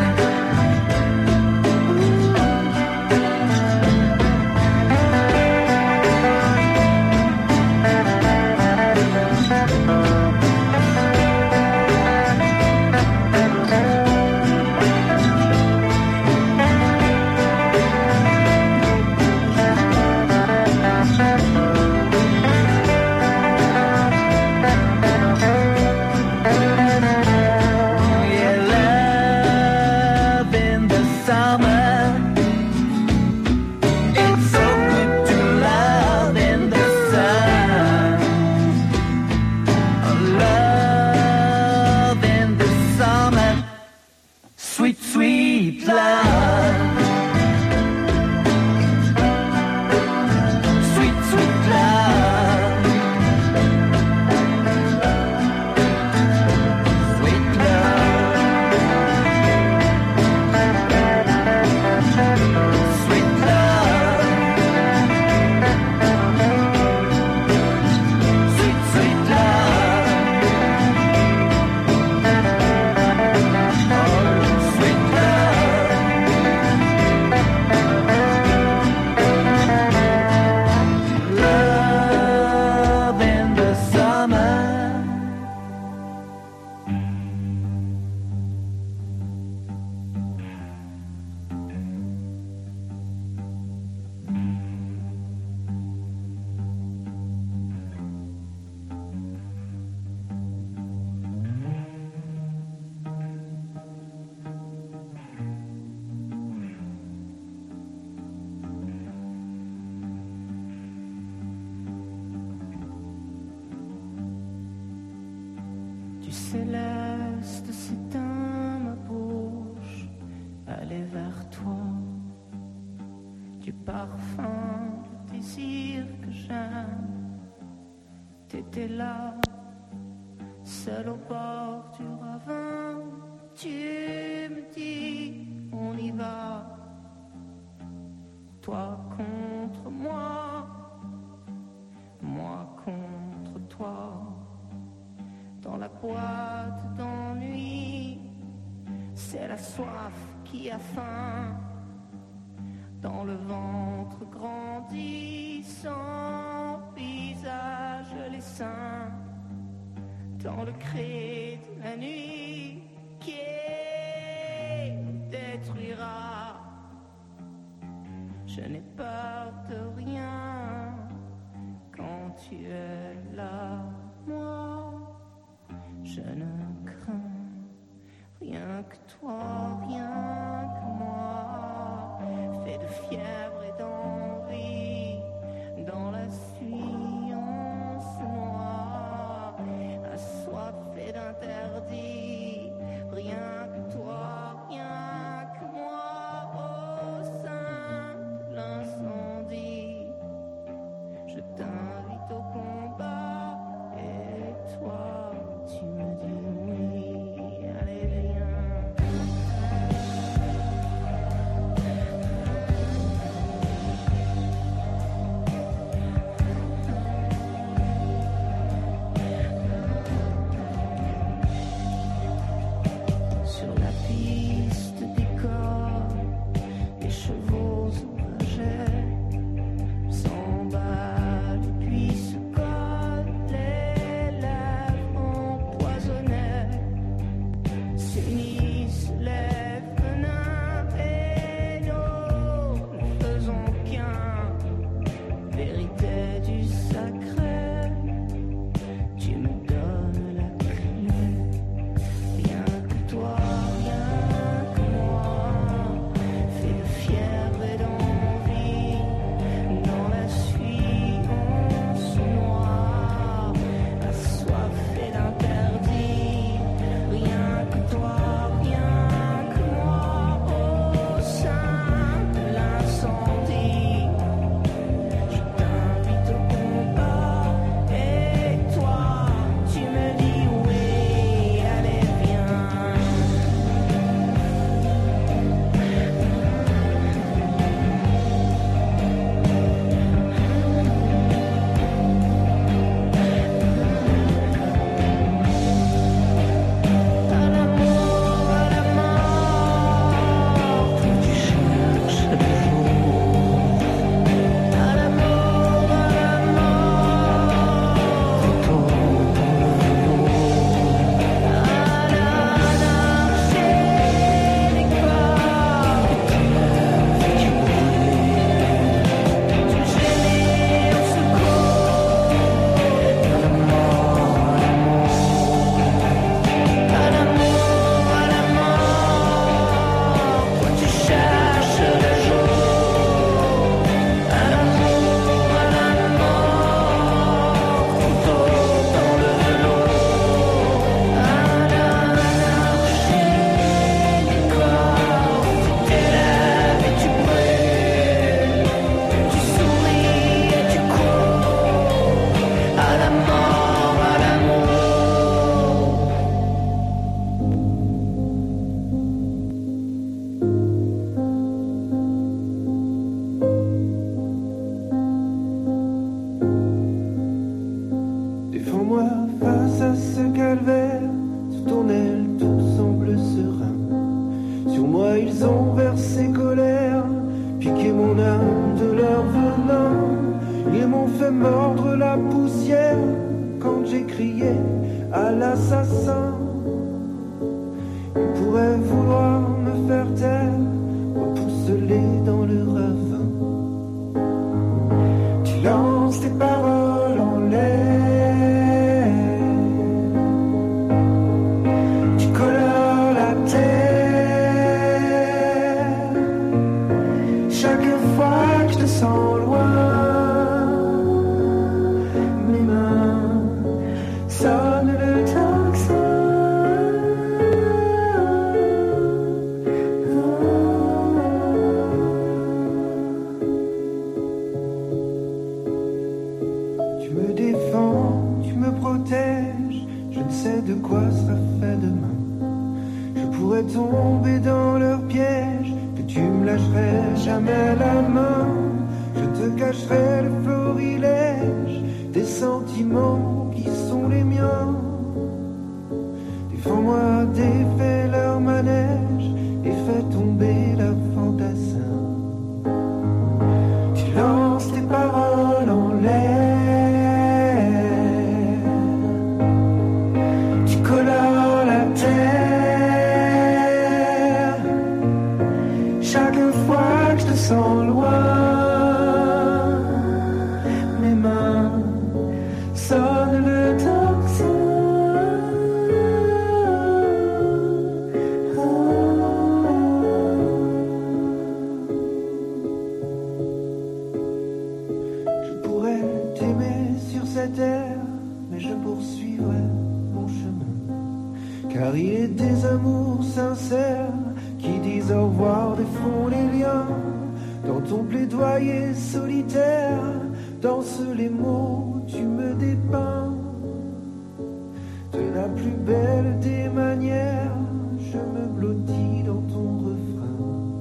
céleste s'éteint ma bouche, aller vers toi, du parfum, du désir que j'aime. T'étais là, seul au bord du ravin, tu me dis, on y va, toi contre moi, moi contre toi. Dans la boîte d'ennui, c'est la soif qui a faim. Dans le ventre grandissant, visage les seins. Dans le cri de la nuit qui détruira. Je n'ai peur de rien quand tu es là, moi. Je ne crains rien que toi, rien que moi. Fait de fièvre et d'envie, dans la suie on se noie. Assoiffé d'interdit, rien que toi, rien que moi. Au sein de l'incendie, je t'invite au combat et toi. Tu me dis oui, allez viens. Sur la piste d'école, les chevaux ouvragés s'emballent puis se collent, les lèvres empoisonnées s'unissent, les venins et nous ne faisons qu'un. Vérité du sacré, tu me donnes la clé. Rien que toi, rien que moi, fait de fièvre et d'envie. Dans la suie on se noie, assoiffé d'interdit. Rien que toi, quoi sera fait demain. Je pourrais tomber dans leur piège, que tu me lâcherais jamais la main. Je te cacherai le florilège des sentiments qui sont les miens. Défends-moi, défais leur manège et fais tomber leur fantassin. Tu lances tes paroles en l'air, tu colores la terre. Chaque fois que je te sens loin, sonne le tocsin. Je pourrais t'aimer sur cette terre, mais je poursuivrai mon chemin. Car il est des amours sincères qui disent au revoir, défont les liens. Dans ton plaidoyer solitaire, dansent les mots, tu me dépeins. De la plus belle des manières, je me blottis dans ton refrain.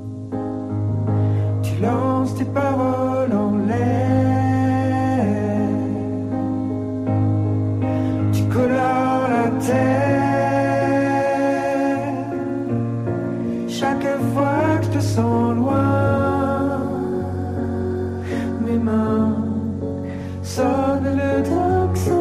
Tu lances tes paroles en l'air, tu colores la terre. Chaque fois que je te sens loin, mes mains sonne le tocsin.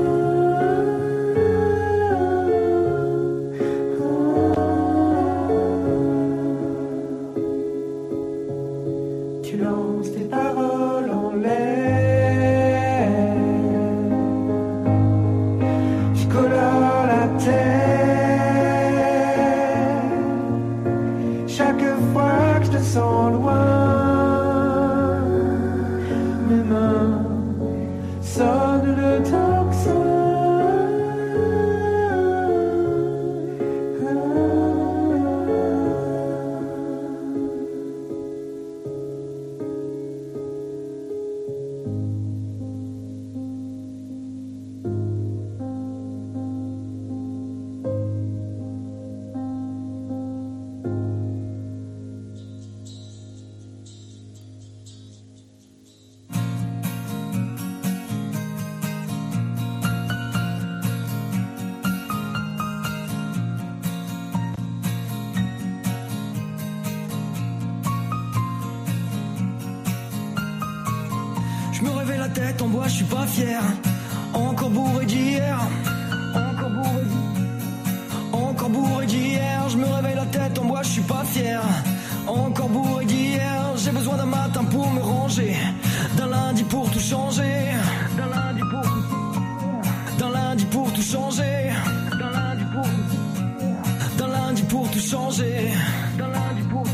Tu lances tes paroles en l'air, tu colores la terre. Chaque fois que je te sens loin, mes mains sonne le tocsin. Je me réveille la tête en bois, je suis pas fier. Encore bourré d'hier. Encore bourré d'hier. Encore bourré d'hier. Je me réveille la tête en bois, je suis pas fier. Encore bourré d'hier. J'ai besoin d'un matin pour me ranger, d'un lundi pour tout changer, d'un lundi pour d'un lundi pour tout changer, d'un lundi pour d'un lundi pour tout changer, d'un lundi pour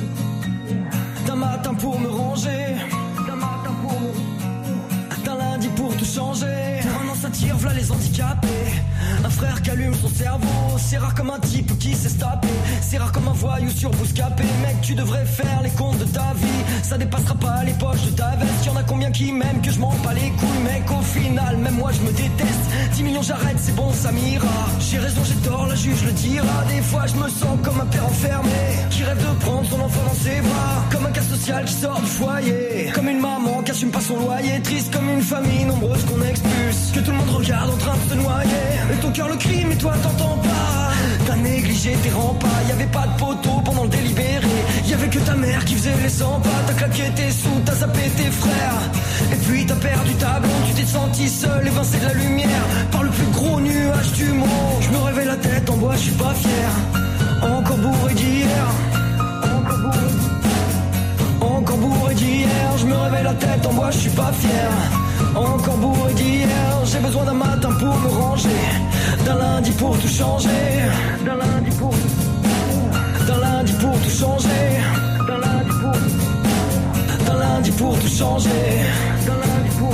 d'un matin pour me ranger, d'un matin pour me d'un lundi pour tout changer. Pour un an ça tire, v'là les handicapés. Un frère qui allume son cerveau. C'est rare comme un type qui sait se taper. C'est rare comme un voyou sur Bouscapé. Mec, tu devrais faire les comptes de ta vie. Ça dépassera pas les poches de ta veste. Y'en a combien qui m'aiment que je m'en bats les couilles. Mec, au final, même moi je me déteste. dix millions j'arrête, c'est bon, ça m'ira. J'ai raison, j'ai tort, la juge le dira. Des fois je me sens comme un père enfermé qui rêve de prendre son enfant dans ses bras. Comme un cas social qui sort du foyer. Comme une maman qui assume pas son loyer. Triste comme une famille nombreuse qu'on expulse. Que tout le monde regarde en train de se noyer. Et ton cœur le crie mais toi t'entends pas. T'as négligé tes remparts. Y'avait pas de poteau pendant le délibéré. Y'avait que ta mère qui faisait les cent pas. T'as claqué tes sous, t'as zappé tes frères. Et puis t'as perdu ta blonde. Tu t'es senti seul, évincé de la lumière par le plus gros nuage du monde. Je me réveille la tête en bois, je suis pas fier. Encore bourré d'hier. Encore bourré Encore bourré d'hier. Je me réveille la tête en bois, je suis pas fier. Encore bourré d'hier. J'ai besoin d'un matin pour me ranger, d'un lundi pour tout changer, d'un lundi pour d'un lundi pour tout changer, d'un lundi pour d'un lundi pour tout changer, d'un lundi pour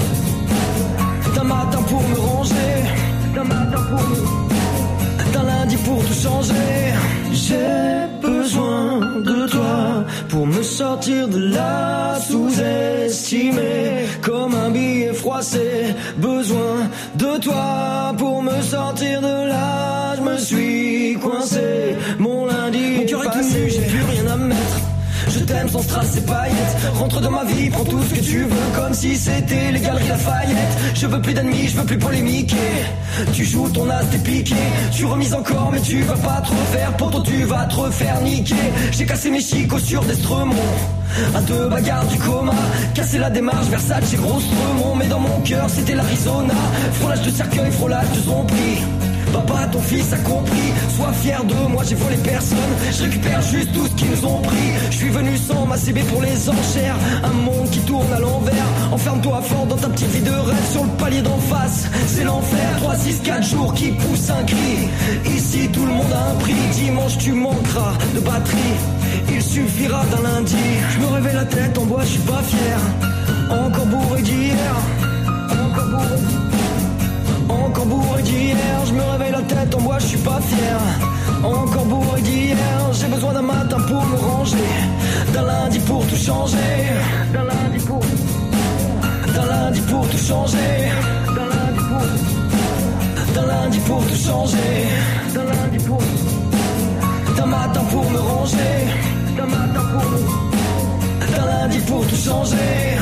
d'un matin pour me ranger, d'un matin pour me d'un lundi pour tout changer. J'ai besoin de toi pour me sortir de là, sous-estimé comme un billet froissé. Besoin de toi pour me sortir de là, je me suis coincé. Mon lundi mon cœur est passé, j'ai plus rien à mettre. Je t'aime sans strass et paillettes. Rentre dans ma vie, prends tout ce que tu veux, comme si c'était les galeries Lafayette. Je veux plus d'ennemis, je veux plus polémiquer. Tu joues ton as, t'es piqué. Tu remises encore, mais tu vas pas te refaire. Pourtant tu vas te refaire niquer. J'ai cassé mes chicots sur d'Estremont. À deux bagarres du coma, casser la démarche, Versace et Gros Stremont. Mais dans mon cœur c'était l'Arizona. Frôlage de cercueil, frôlage de zombie. Papa, ton fils a compris, sois fier de moi, j'ai volé personne. Je récupère juste tout ce qu'ils nous ont pris. Je suis venu sans ma C B pour les enchères. Un monde qui tourne à l'envers. Enferme-toi fort dans ta petite vie de rêve. Sur le palier d'en face, c'est l'enfer. Trois, six, quatre jours qui poussent un cri. Ici tout le monde a un prix. Dimanche tu manqueras de batterie. Il suffira d'un lundi. Je me réveille la tête en bois, je suis pas fier. Encore bourré d'hier. Encore bourré d'hier. Encore bourré d'hier, je me réveille la tête en bois, je suis pas fier. Encore bourré d'hier, j'ai besoin d'un matin pour me ranger. D'un lundi pour tout changer. D'un lundi pour D'un lundi pour tout changer. D'un lundi pour D'un lundi pour tout changer. D'un lundi pour D'un matin pour me ranger. D'un matin pour D'un lundi pour tout changer.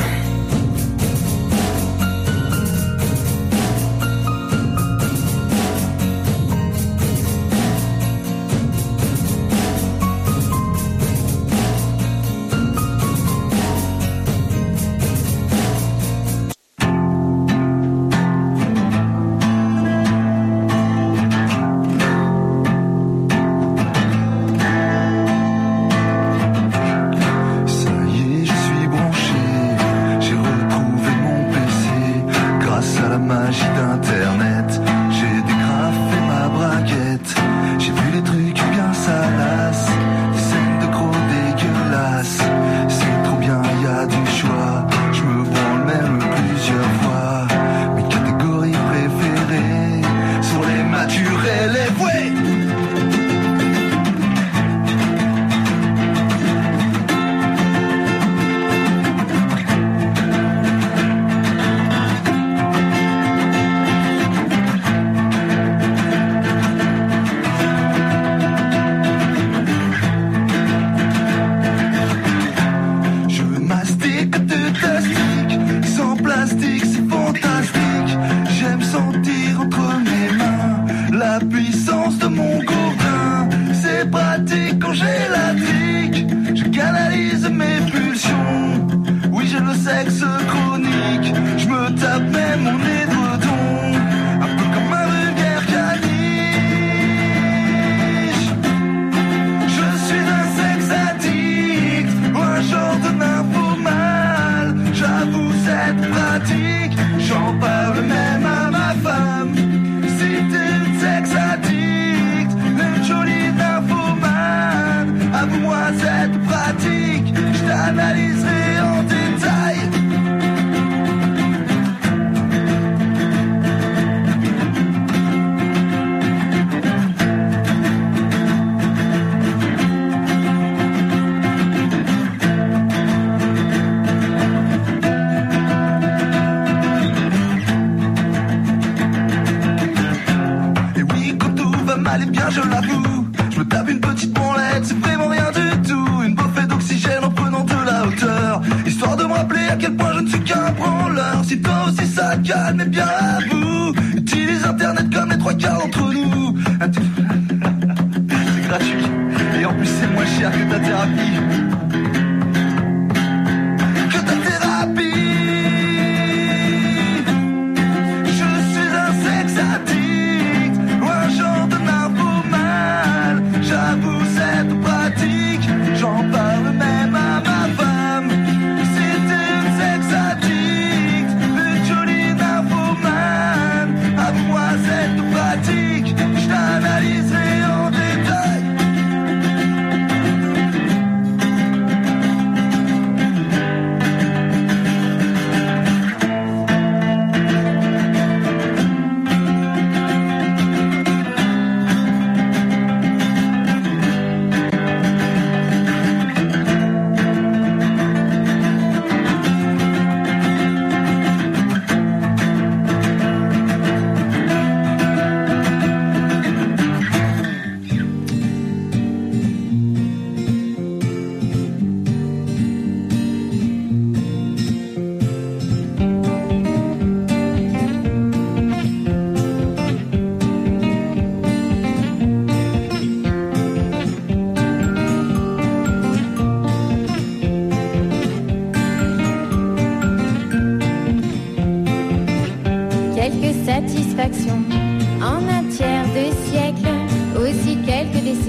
Je t'analyserai en détail.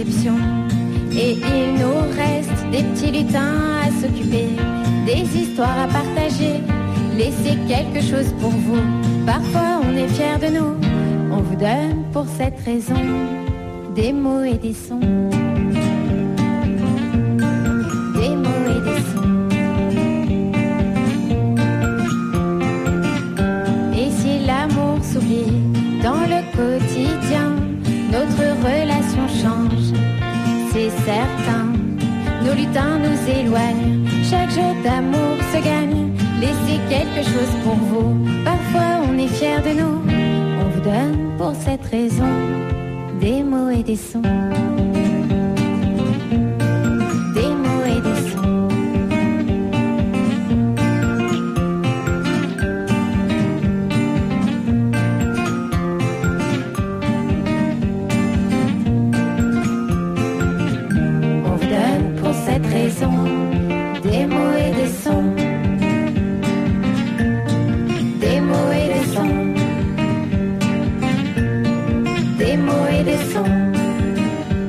exception. Et il nous reste des petits lutins à s'occuper, des histoires à partager, laisser quelque chose pour vous. Parfois on est fiers de nous, on vous donne pour cette raison des mots et des sons. Des mots et des sons. Et si l'amour s'oublie dans le quotidien, notre relation change, c'est certain. Nos lutins nous éloignent, chaque jour d'amour se gagne. Laissez quelque chose pour vous, parfois on est fiers de nous. On vous donne pour cette raison des mots et des sons. Des mots et des sons. On vous donne pour cette raison des mots et des sons. Des mots et des sons. Des mots et des sons.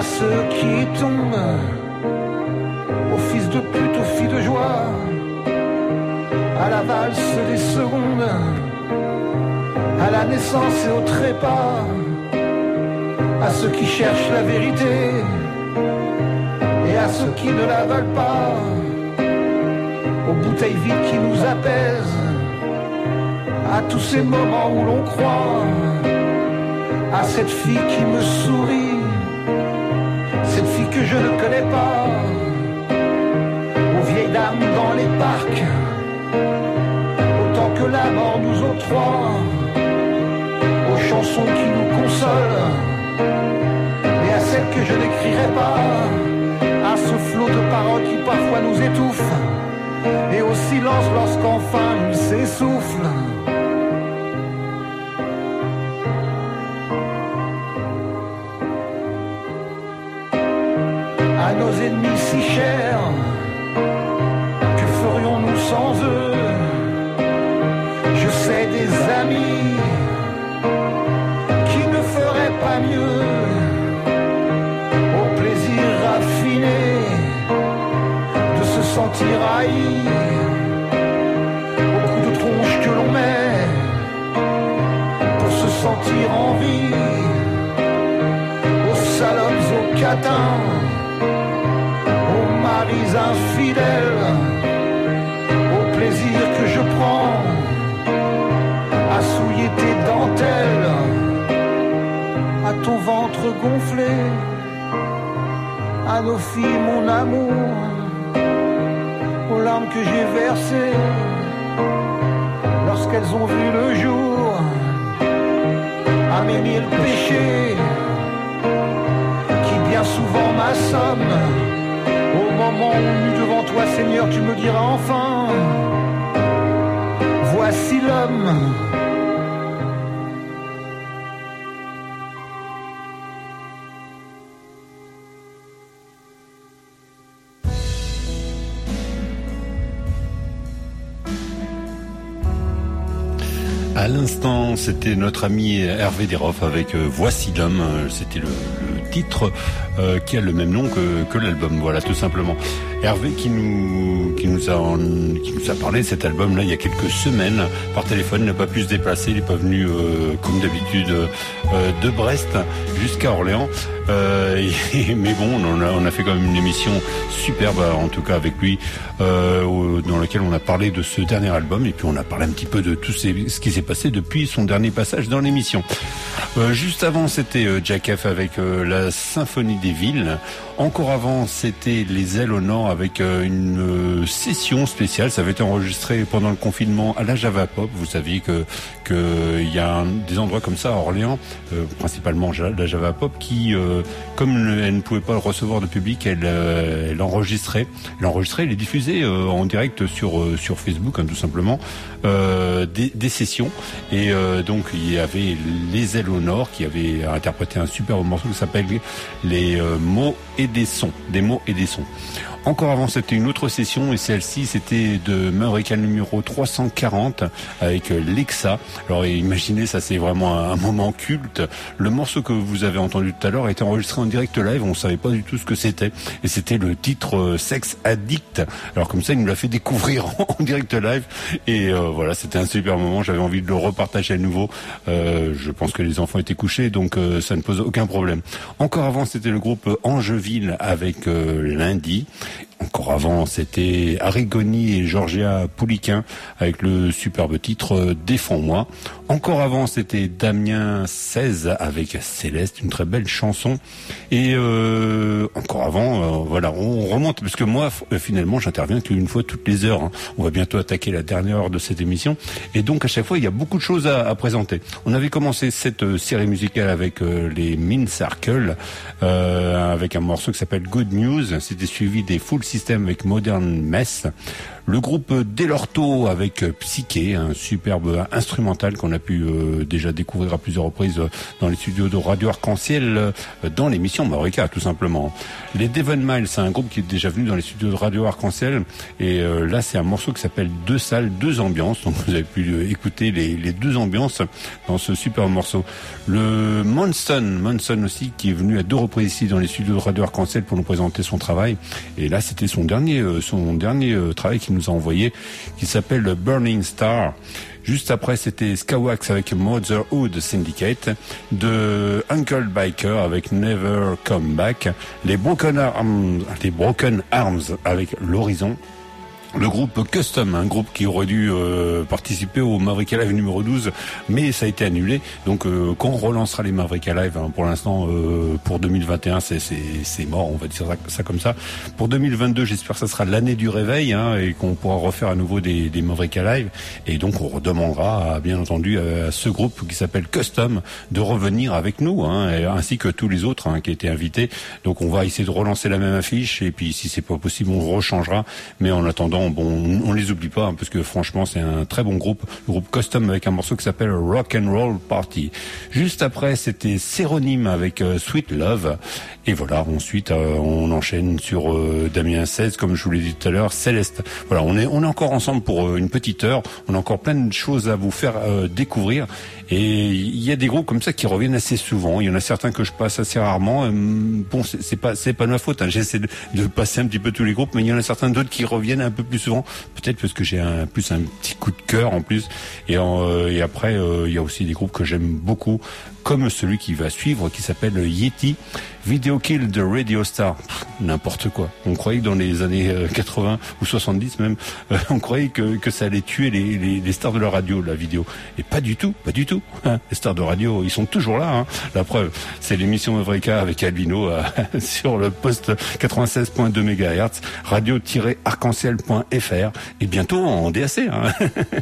ceux qui tombent, aux fils de pute, aux filles de joie, à la valse des secondes, à la naissance et au trépas, à ceux qui cherchent la vérité et à ceux qui ne la veulent pas, aux bouteilles vides qui nous apaisent, à tous ces moments où l'on croit, à cette fille qui me sourit, cette fille que je ne connais pas, aux vieilles dames dans les parcs, autant que la mort nous octroie, aux chansons qui nous consolent, et à celles que je n'écrirai pas, à ce flot de paroles qui parfois nous étouffe, et au silence lorsqu'enfin il s'essouffle. À nos ennemis si chers, que ferions-nous sans eux? Je sais des amis qui ne feraient pas mieux, au plaisir raffiné de se sentir haï, au coup de tronche que l'on met pour se sentir en vie, aux salopes, aux catins, aux maris infidèles, au plaisir que je prends à souiller tes dentelles, à ton ventre gonflé, à nos filles mon amour, aux larmes que j'ai versées lorsqu'elles ont vu le jour, à mes mille péchés qui bien souvent m'assomment. Au moment où nu devant toi Seigneur tu me diras enfin, voici l'homme. À l'instant, c'était notre ami Hervé Desroff avec euh, Voici l'homme. C'était le, le titre euh, qui a le même nom que, que l'album. Voilà, tout simplement. Hervé qui nous qui nous a qui nous a parlé de cet album-là il y a quelques semaines par téléphone. Il n'a pas pu se déplacer. Il n'est pas venu euh, comme d'habitude euh, de Brest jusqu'à Orléans. Euh, et, mais bon, on a, on a fait quand même une émission superbe, en tout cas avec lui, euh, dans laquelle on a parlé de ce dernier album et puis on a parlé un petit peu de tout ces, ce qui s'est passé depuis son dernier passage dans l'émission. Euh, juste avant, c'était euh, Jack F avec euh, la Symphonie des villes. Encore avant, c'était Les Ailes au Nord avec euh, une euh, session spéciale. Ça avait été enregistré pendant le confinement à la Java Pop. Vous saviez que que il y a un, des endroits comme ça à Orléans, euh, principalement la Java Pop, qui, euh, comme elle ne pouvait pas recevoir de public, elle, euh, elle enregistrait, elle enregistrait, elle les diffusait euh, en direct sur euh, sur Facebook, hein, tout simplement, euh, des, des sessions. Et euh, donc il y avait Les Ailes au Nord qui avait interprété un superbe morceau qui s'appelle Les euh, mots et des sons, des mots et des sons. Encore avant, c'était une autre session et celle-ci, c'était de Meurica numéro trois cent quarante avec Lexa. Alors imaginez, ça c'est vraiment un, un moment culte. Le morceau que vous avez entendu tout à l'heure a été enregistré en direct live, on savait pas du tout ce que c'était. Et c'était le titre euh, Sex Addict. Alors comme ça, il nous l'a fait découvrir en, en direct live. Et euh, voilà, c'était un super moment, j'avais envie de le repartager à nouveau. Euh, je pense que les enfants étaient couchés, donc euh, ça ne pose aucun problème. Encore avant, c'était le groupe Angeville avec euh, Lundi. Encore avant, c'était Arrigoni et Georgia Pouliquin avec le superbe titre Défends-moi. Encore avant, c'était Damien seize avec Céleste, une très belle chanson. Et euh, encore avant, euh, voilà, on remonte parce que moi, finalement, j'interviens qu'une fois toutes les heures. Hein. On va bientôt attaquer la dernière heure de cette émission, et donc à chaque fois, il y a beaucoup de choses à, à présenter. On avait commencé cette euh, série musicale avec euh, les Mean Circle, euh, avec un morceau qui s'appelle Good News. C'était suivi des Full System avec Modern Mess. Le groupe Delorto avec Psyché, un superbe instrumental qu'on a pu euh, déjà découvrir à plusieurs reprises dans les studios de Radio Arc-en-Ciel, euh, dans l'émission Mavrika, tout simplement. Les Devon Miles, c'est un groupe qui est déjà venu dans les studios de Radio Arc-en-Ciel, et euh, là c'est un morceau qui s'appelle Deux salles, deux ambiances. Donc vous avez pu euh, écouter les, les deux ambiances dans ce superbe morceau. Le Monson, Monson aussi, qui est venu à deux reprises ici dans les studios de Radio Arc-en-Ciel pour nous présenter son travail. Et là c'était son dernier, euh, son dernier euh, travail qu'il nous a envoyé, qui s'appelle Burning Star. Juste après, c'était Skawax avec Motherhood Syndicate, de Uncle Biker avec Never Come Back, les Broken Arms, les Broken Arms avec L'Horizon. Le groupe Custom, un groupe qui aurait dû euh, participer au Mavrika Live numéro douze, mais ça a été annulé. Donc euh, quand on relancera les Mavrika Live, hein, pour l'instant, euh, pour deux mille vingt et un, c'est, c'est, c'est mort, on va dire ça, ça comme ça. Pour deux mille vingt-deux, j'espère que ça sera l'année du réveil, hein, et qu'on pourra refaire à nouveau des, des Mavrika Live. Et donc on redemandera, à, bien entendu, à ce groupe qui s'appelle Custom de revenir avec nous, hein, et, ainsi que tous les autres, hein, qui étaient invités. Donc on va essayer de relancer la même affiche, et puis si c'est pas possible, on rechangera. Mais en attendant, bon, on les oublie pas, hein, parce que franchement c'est un très bon groupe, le groupe Custom avec un morceau qui s'appelle Rock and Roll Party. Juste après c'était Séronyme avec euh, Sweet Love, et voilà, ensuite euh, on enchaîne sur euh, Damien seize, comme je vous l'ai dit tout à l'heure, Céleste. Voilà, on est on est encore ensemble pour euh, une petite heure, on a encore plein de choses à vous faire euh, découvrir. Et il y a des groupes comme ça qui reviennent assez souvent. Il y en a certains que je passe assez rarement. Bon, c'est, c'est pas, c'est pas de ma faute, hein. J'essaie de, de passer un petit peu tous les groupes, mais il y en a certains d'autres qui reviennent un peu plus souvent. Peut-être parce que j'ai un, plus un petit coup de cœur en plus. Et, euh, et après, euh, il y a aussi des groupes que j'aime beaucoup, comme celui qui va suivre, qui s'appelle Yeti, Video Kill de Radio Star. Pff, n'importe quoi. On croyait que dans les années quatre-vingts ou soixante-dix même, euh, on croyait que, que ça allait tuer les, les, les stars de la radio, la vidéo. Et pas du tout, pas du tout. Hein. Les stars de radio, ils sont toujours là. Hein. La preuve, c'est l'émission Mavrika avec Albino euh, sur le poste quatre-vingt-seize virgule deux mégahertz, radio-arc-en-ciel point f r, et bientôt en D A C. Hein.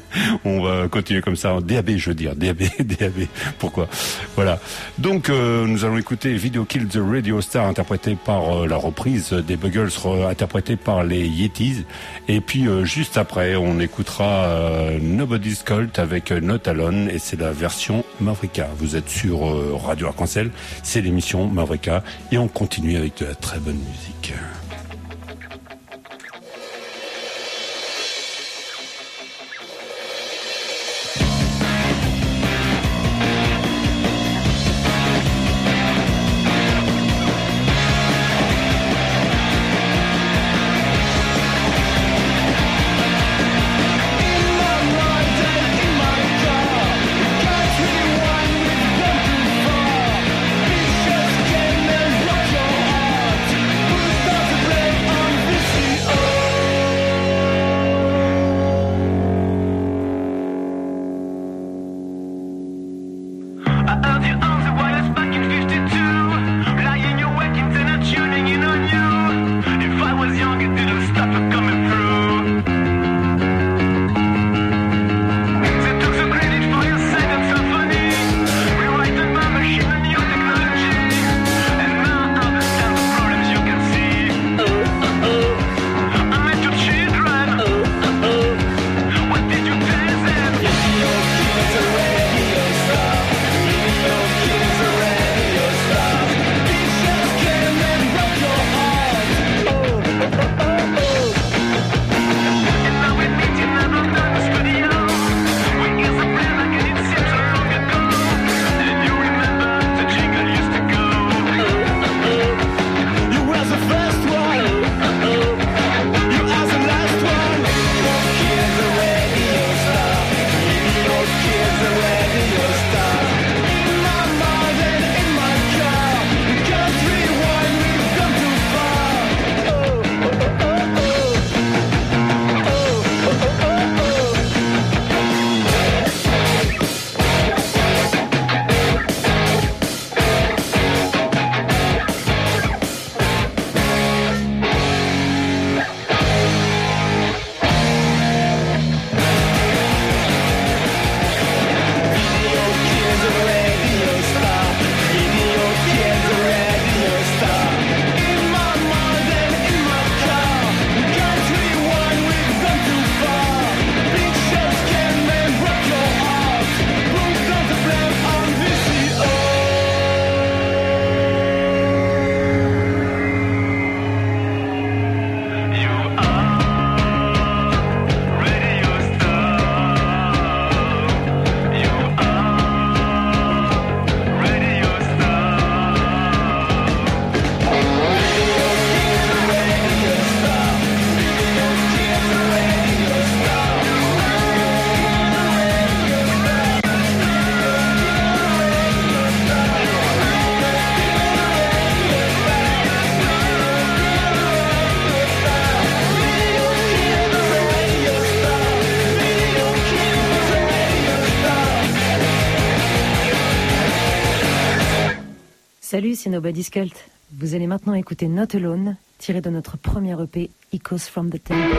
On va continuer comme ça en D A B, je veux dire. D A B, D A B. Pourquoi ? Voilà. Donc, euh, nous allons écouter Video Kill the Radio Star, interprété par euh, la reprise des Buggles, re- interprété par les Yetis. Et puis, euh, juste après, on écoutera euh, Nobody's Cult avec Not Alone, et c'est la version Mavrika. Vous êtes sur euh, Radio Arc-en-Ciel, c'est l'émission Mavrika, et on continue avec de la très bonne musique. Doesn't Salut, c'est Nobody's Cult. Vous allez maintenant écouter Not Alone, tiré de notre premier E P, Echoes from the Temple.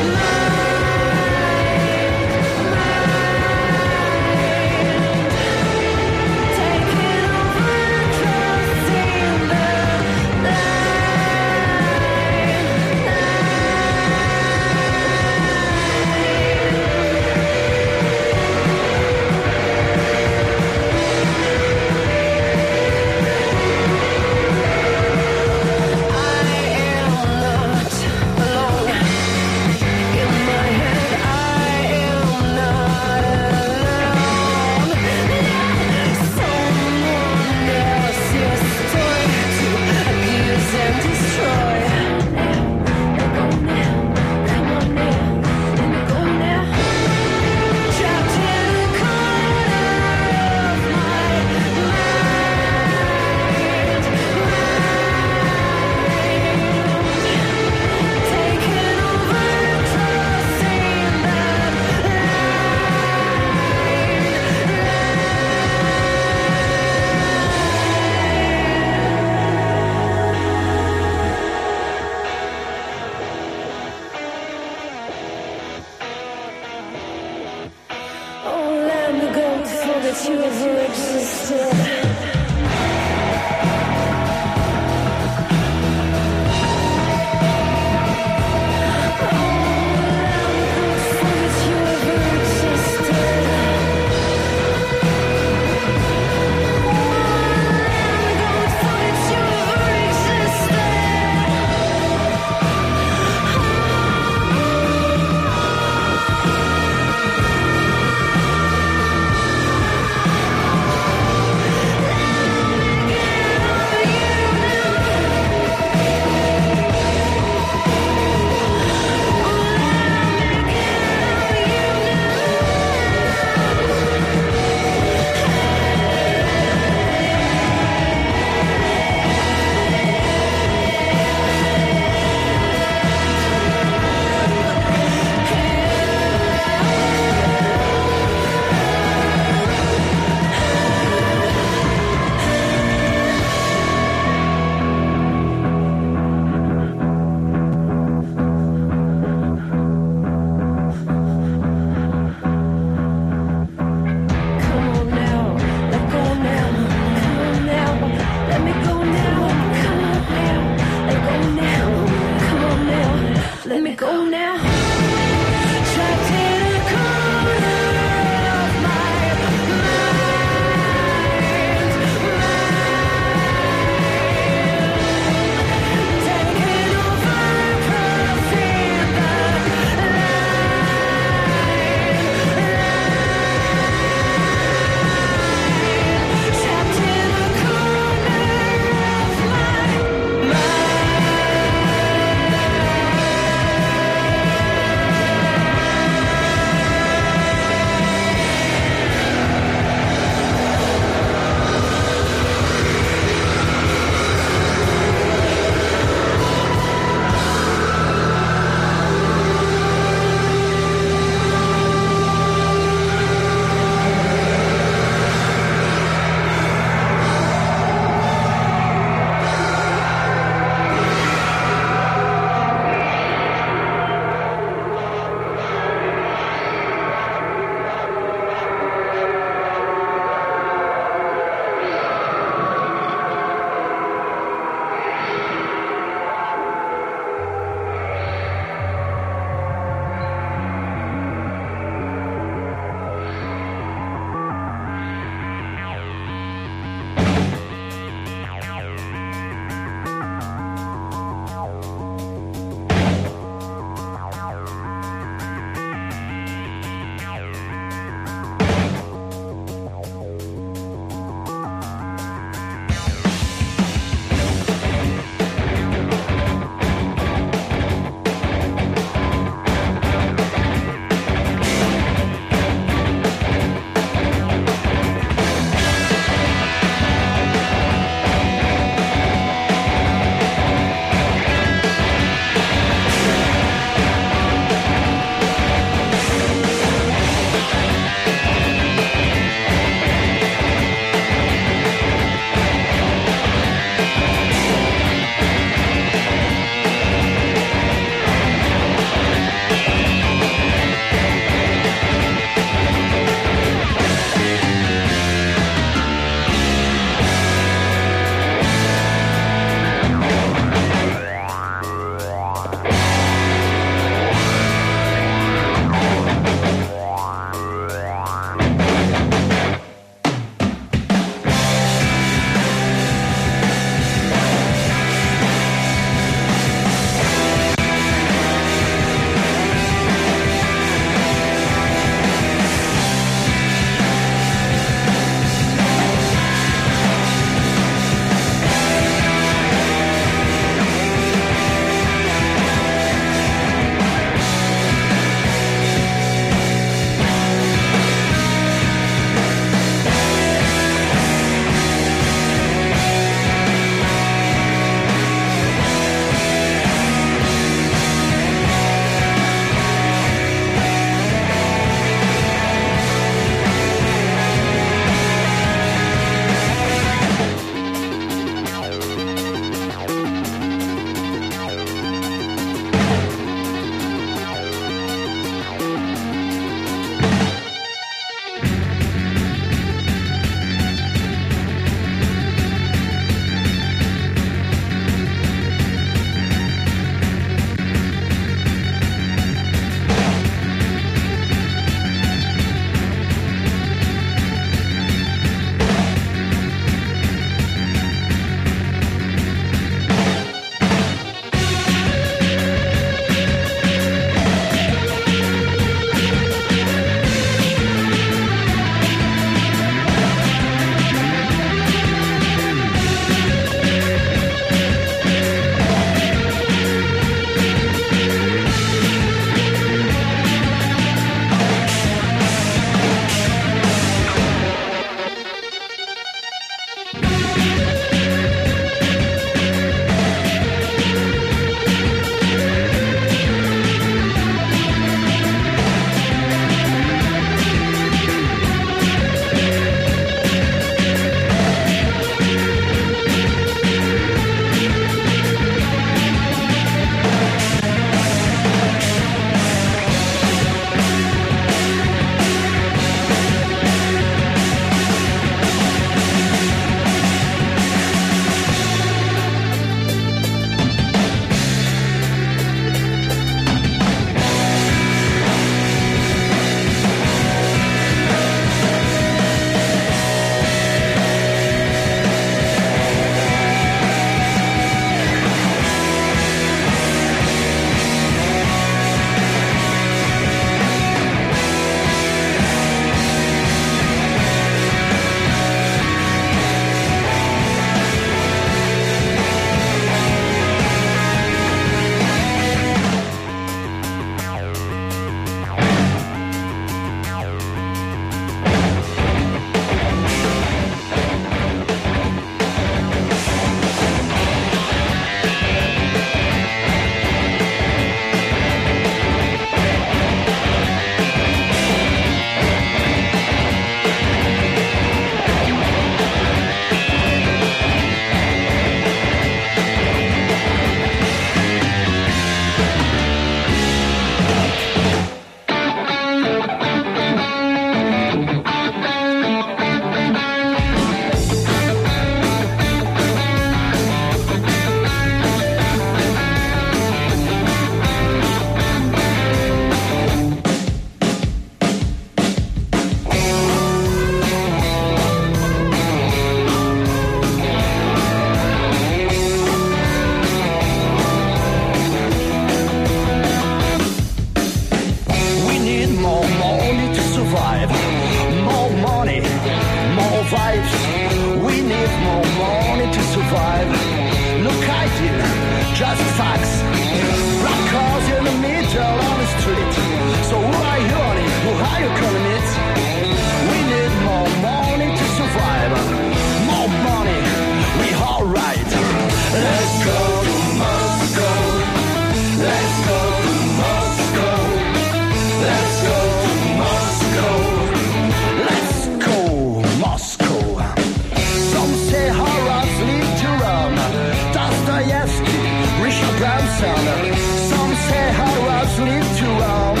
are you gonna meet? We need more money to survive. More money, we alright. Let's go to Moscow. Let's go to Moscow. Let's go to Moscow. Let's go Moscow. Some say Horace lived to Rome. Dostoevsky, Richard Branson. Some say Horace lived to Rome.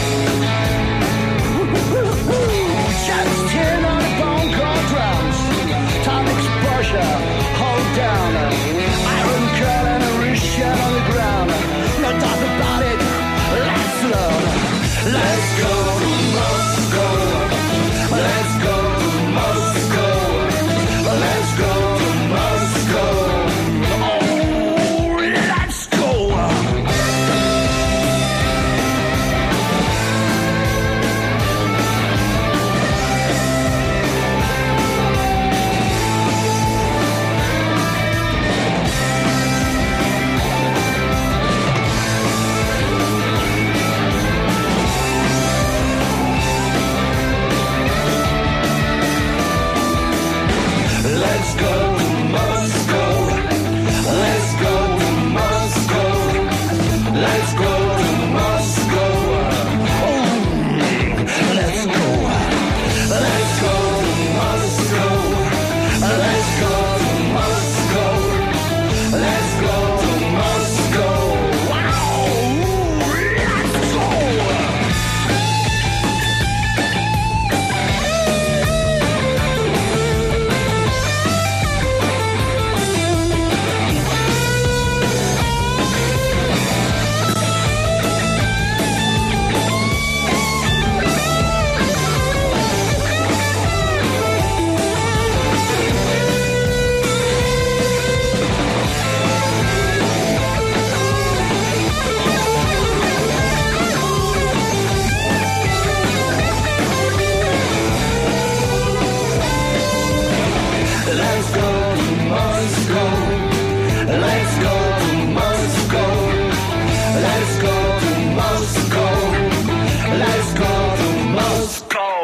Just in on the bongo drums. Time exposure, hold down. Iron curtain, a Russian on the ground. No doubt about it, let's learn. Let's go to Moscow. Let's go to Moscow. Let's go to Moscow. Oh, let's go. Let's go to Moscow. Let's go to Moscow. Let's go to Moscow. Oh, let's go. Let's go to Moscow. Let's go to Moscow. Let's go to Moscow. Wow, let's go. Let's go to Moscow. Let's go to Moscow. Let's go to Moscow. Let's go to Moscow.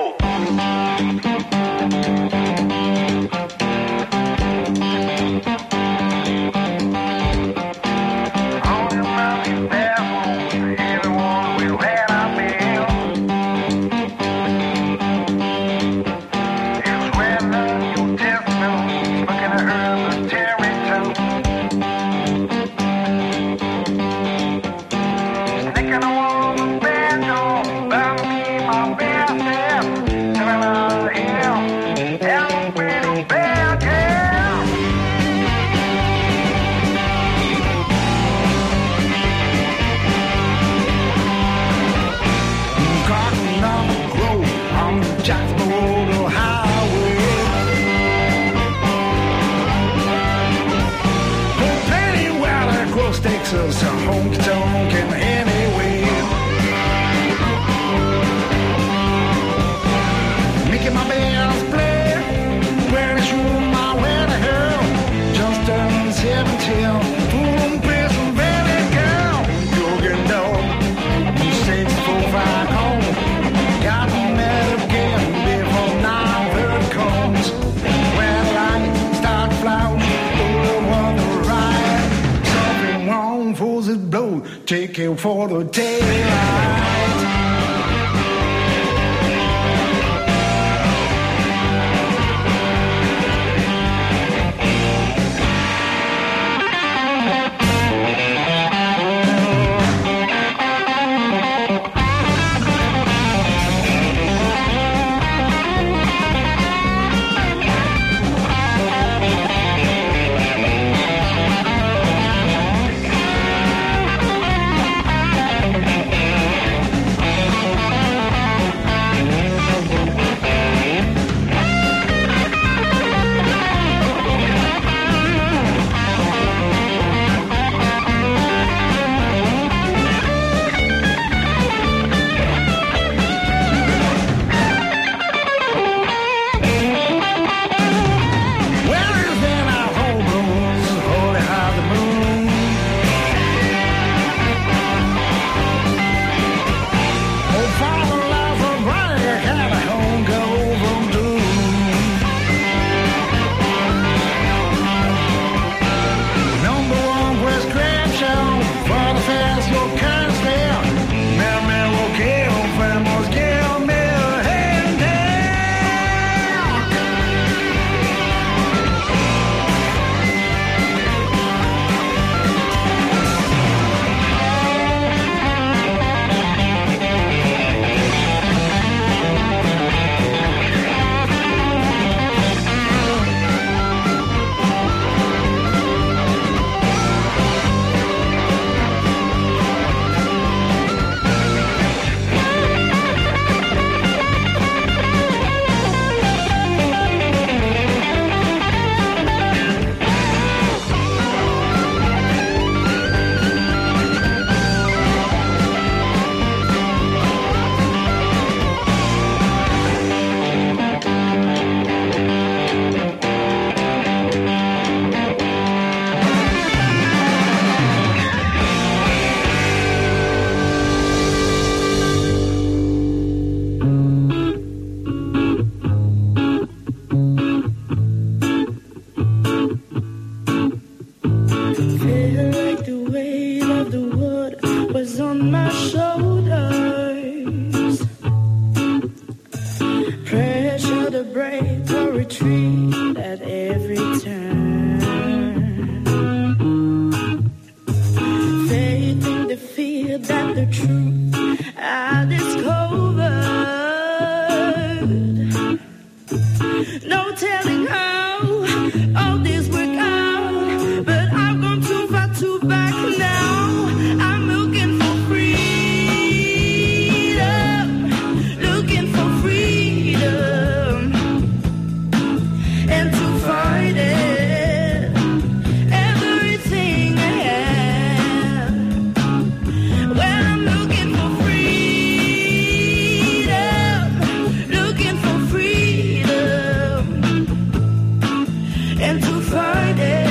Cotton on the grove on the Jacksboro Highway. Oh, penny while the cross takes us to honky tonk and anyway. Making my bands play when I shoot my way to hell. Just turned seventeen, full prison valley girl. Yogi dog, six four five home. Got met again before nine thirty comes. When light start flashing, oh, on the right. Something wrong, fools it blow. Take you for the taillight. is on my shoulders. Pressure to break or retreat at every turn. Faith in the fear that the truth I discovered. No telling how all this work out, but I've gone too far to back now. I'm looking for freedom, looking for freedom, and to find it, everything I have. Well, I'm looking for freedom, looking for freedom, and to find it.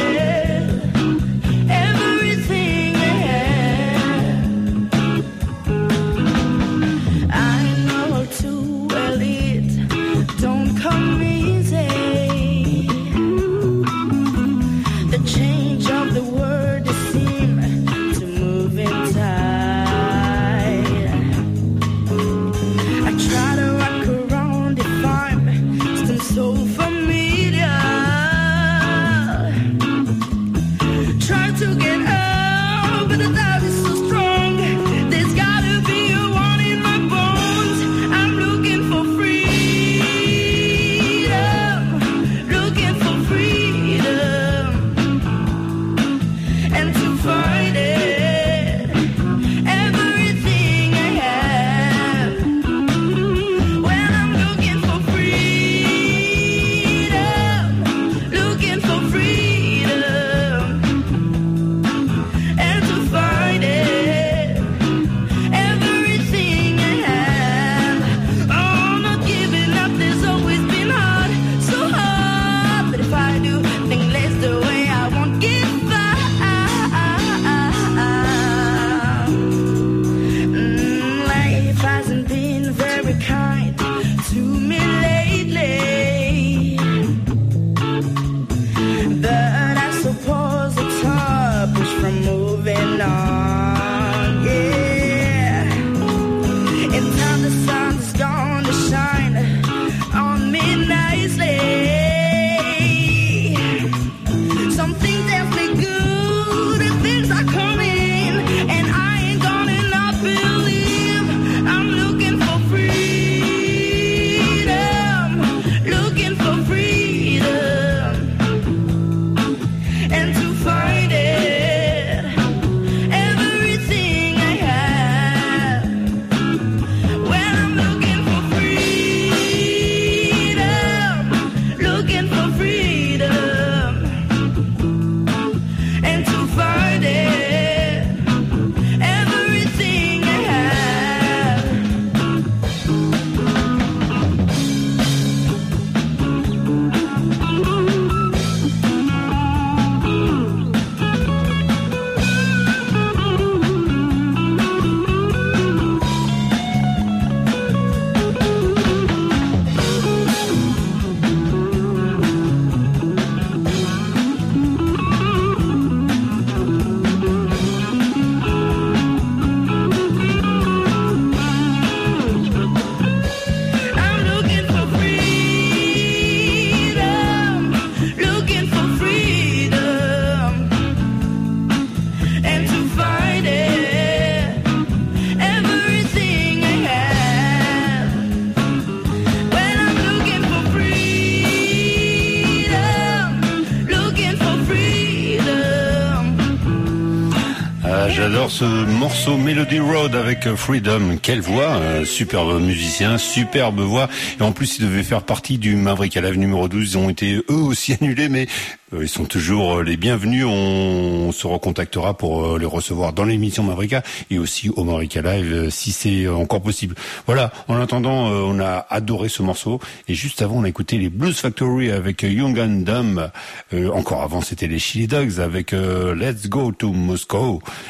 J'adore ce morceau Melody Road avec Freedom. Quelle voix, un superbe musicien, superbe voix. Et en plus, il devait faire partie du Maverick à Live numéro douze. Ils ont été eux aussi annulés, mais ils sont toujours les bienvenus. On se recontactera pour les recevoir dans l'émission Mavrika et aussi au Maverick à Live si c'est encore possible. Voilà, en attendant, on a adoré ce morceau. Et juste avant, on a écouté les Blues Factory avec Young and Dumb. Euh, encore avant, c'était les Chili Dogs avec euh, Let's Go to Moscow. Et encore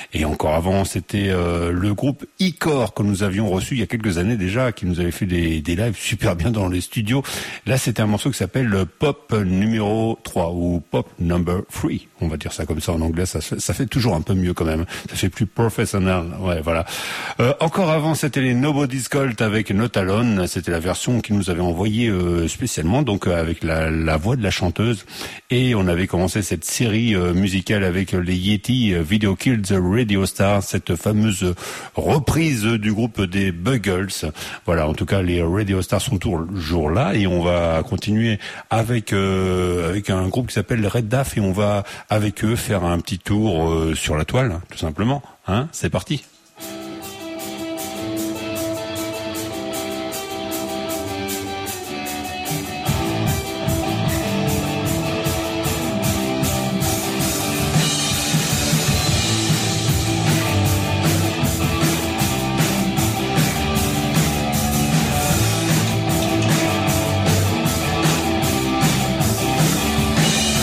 encore avant, c'était euh, le groupe Icor que nous avions reçu il y a quelques années déjà, qui nous avait fait des, des lives super bien dans les studios. Là, c'était un morceau qui s'appelle Pop numéro trois ou Pop number three. On va dire ça comme ça en anglais, ça, ça fait toujours un peu mieux quand même. Ça fait plus professionnel. Ouais, voilà. Euh, encore avant, c'était les Nobody's Cult avec Not Alone. C'était la version qu'ils nous avaient envoyée euh, spécialement, donc euh, avec la, la voix de la chanteuse. Et on avait commencé cette série euh, musicale avec les Yeti, euh, Video Killed the Radio Star, cette fameuse reprise du groupe des Buggles. Voilà, en tout cas, les Radio Stars sont toujours là et on va continuer avec euh, avec un groupe qui s'appelle Red Daff et on va avec eux faire un petit tour euh, sur la toile, tout simplement. Hein, c'est parti.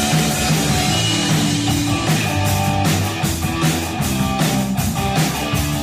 Thank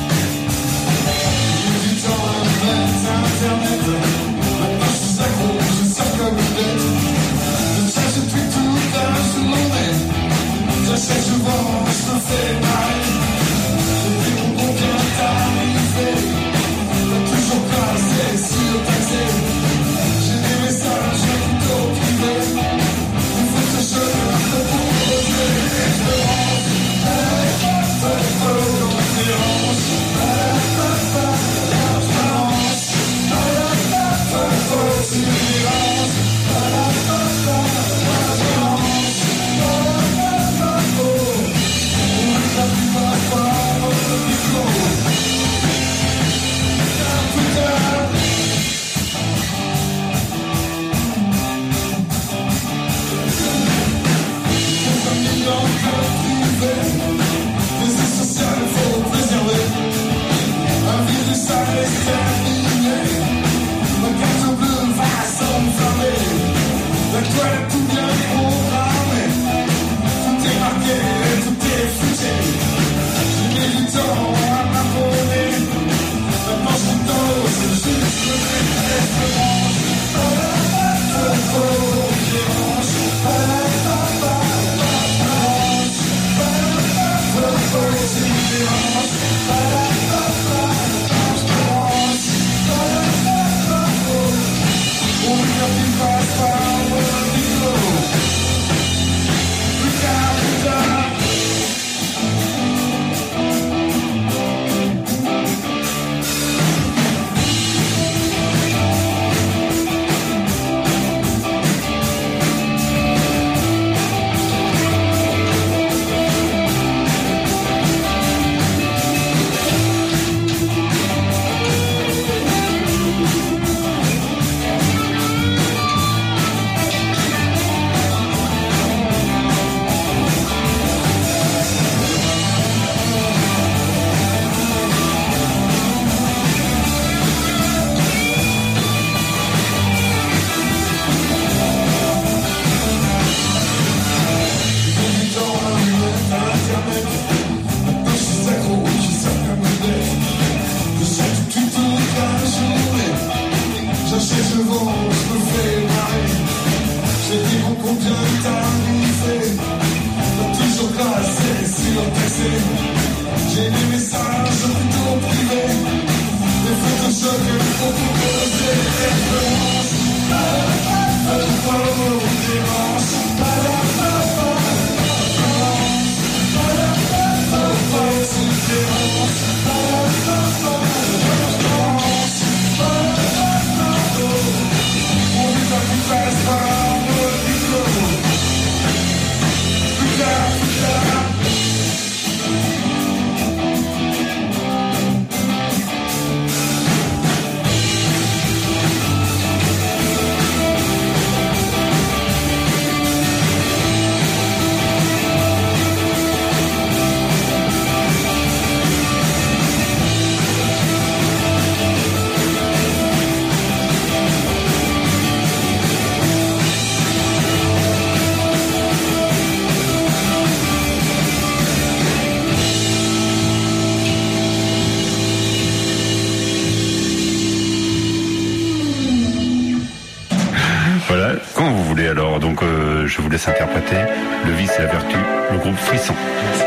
alors donc euh, je vous laisse interpréter Le vice et la vertu, le groupe Frisson. Merci.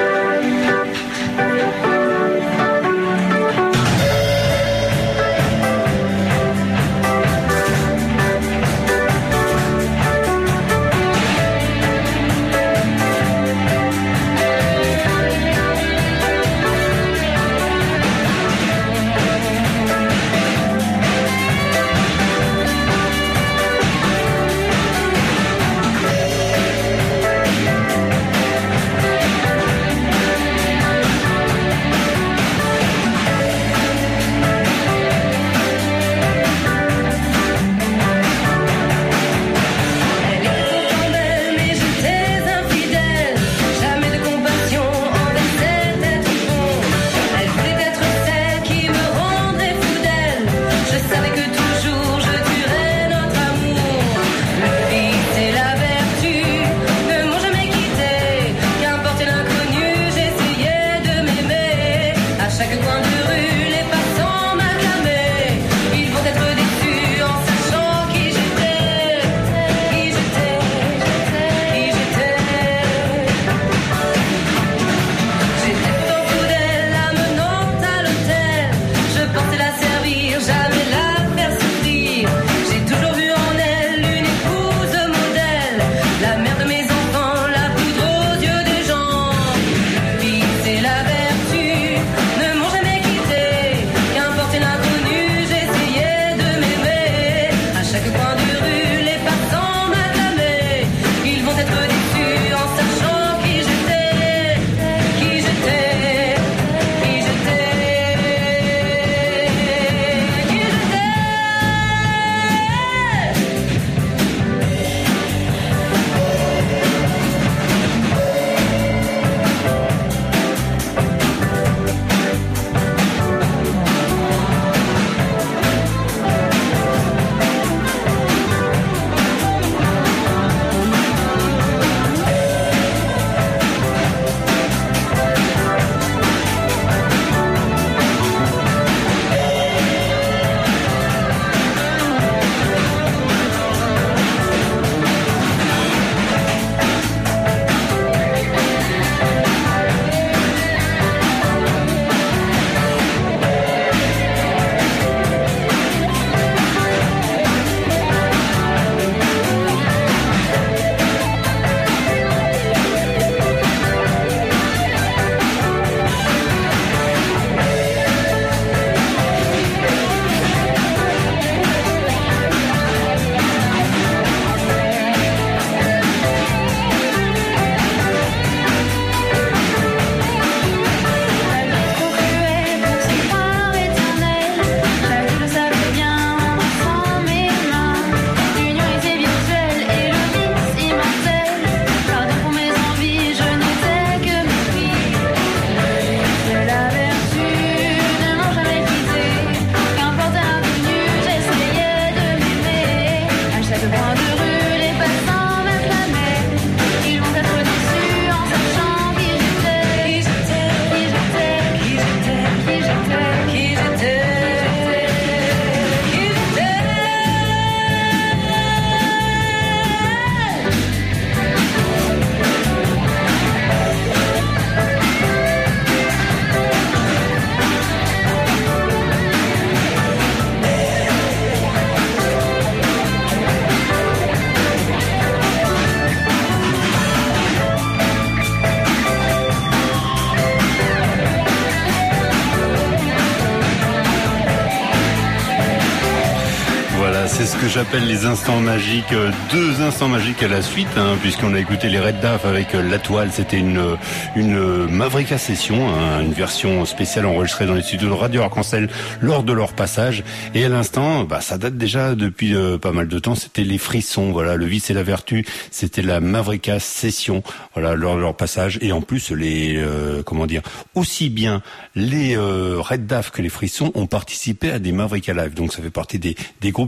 C'est ce que j'appelle les instants magiques. Deux instants magiques à la suite, hein, puisqu'on a écouté les Red Daf avec La Toile. C'était une une Mavrika Session, hein, une version spéciale enregistrée dans les studios de Radio Arc-en-Ciel lors de leur passage. Et à l'instant, bah ça date déjà depuis euh, pas mal de temps. C'était les Frissons, voilà, Le vice et la vertu. C'était la Mavrika Session, voilà, lors de leur passage. Et en plus, les euh, comment dire, aussi bien les euh, Red Daf que les Frissons ont participé à des Mavrika Live. Donc ça fait partie des des groupes que nous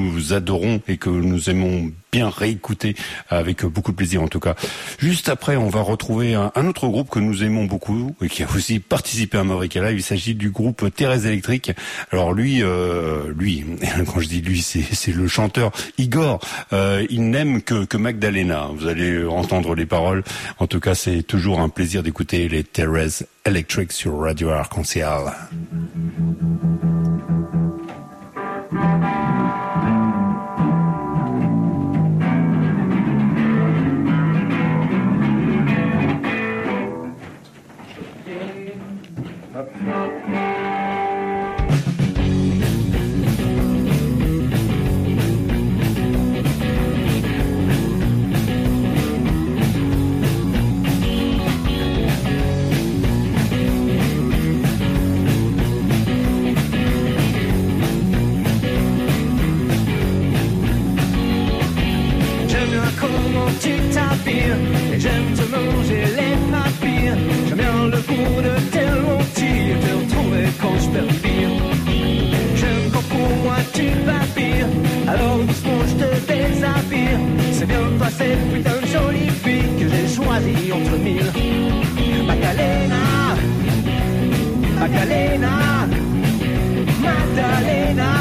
nous adorons et que nous aimons bien réécouter avec beaucoup de plaisir en tout cas. Juste après, on va retrouver un, un autre groupe que nous aimons beaucoup et qui a aussi participé à Mavrika Live. Il s'agit du groupe Thérèse Électrique. Alors lui, euh, lui, quand je dis lui, c'est, c'est le chanteur Igor. Euh, il n'aime que, que Magdalena. Vous allez entendre les paroles. En tout cas, c'est toujours un plaisir d'écouter les Thérèse Électrique sur Radio Arc-en-Ciel. Tu t'habilles et j'aime te manger les papilles. J'aime bien le goût de tes lentilles, te retrouver quand je perspire. J'aime quand pour moi tu babilles, alors doucement je te déshabille. C'est bien toi cette putain de jolie fille que j'ai choisie entre mille. Magdalena, Magdalena, Magdalena.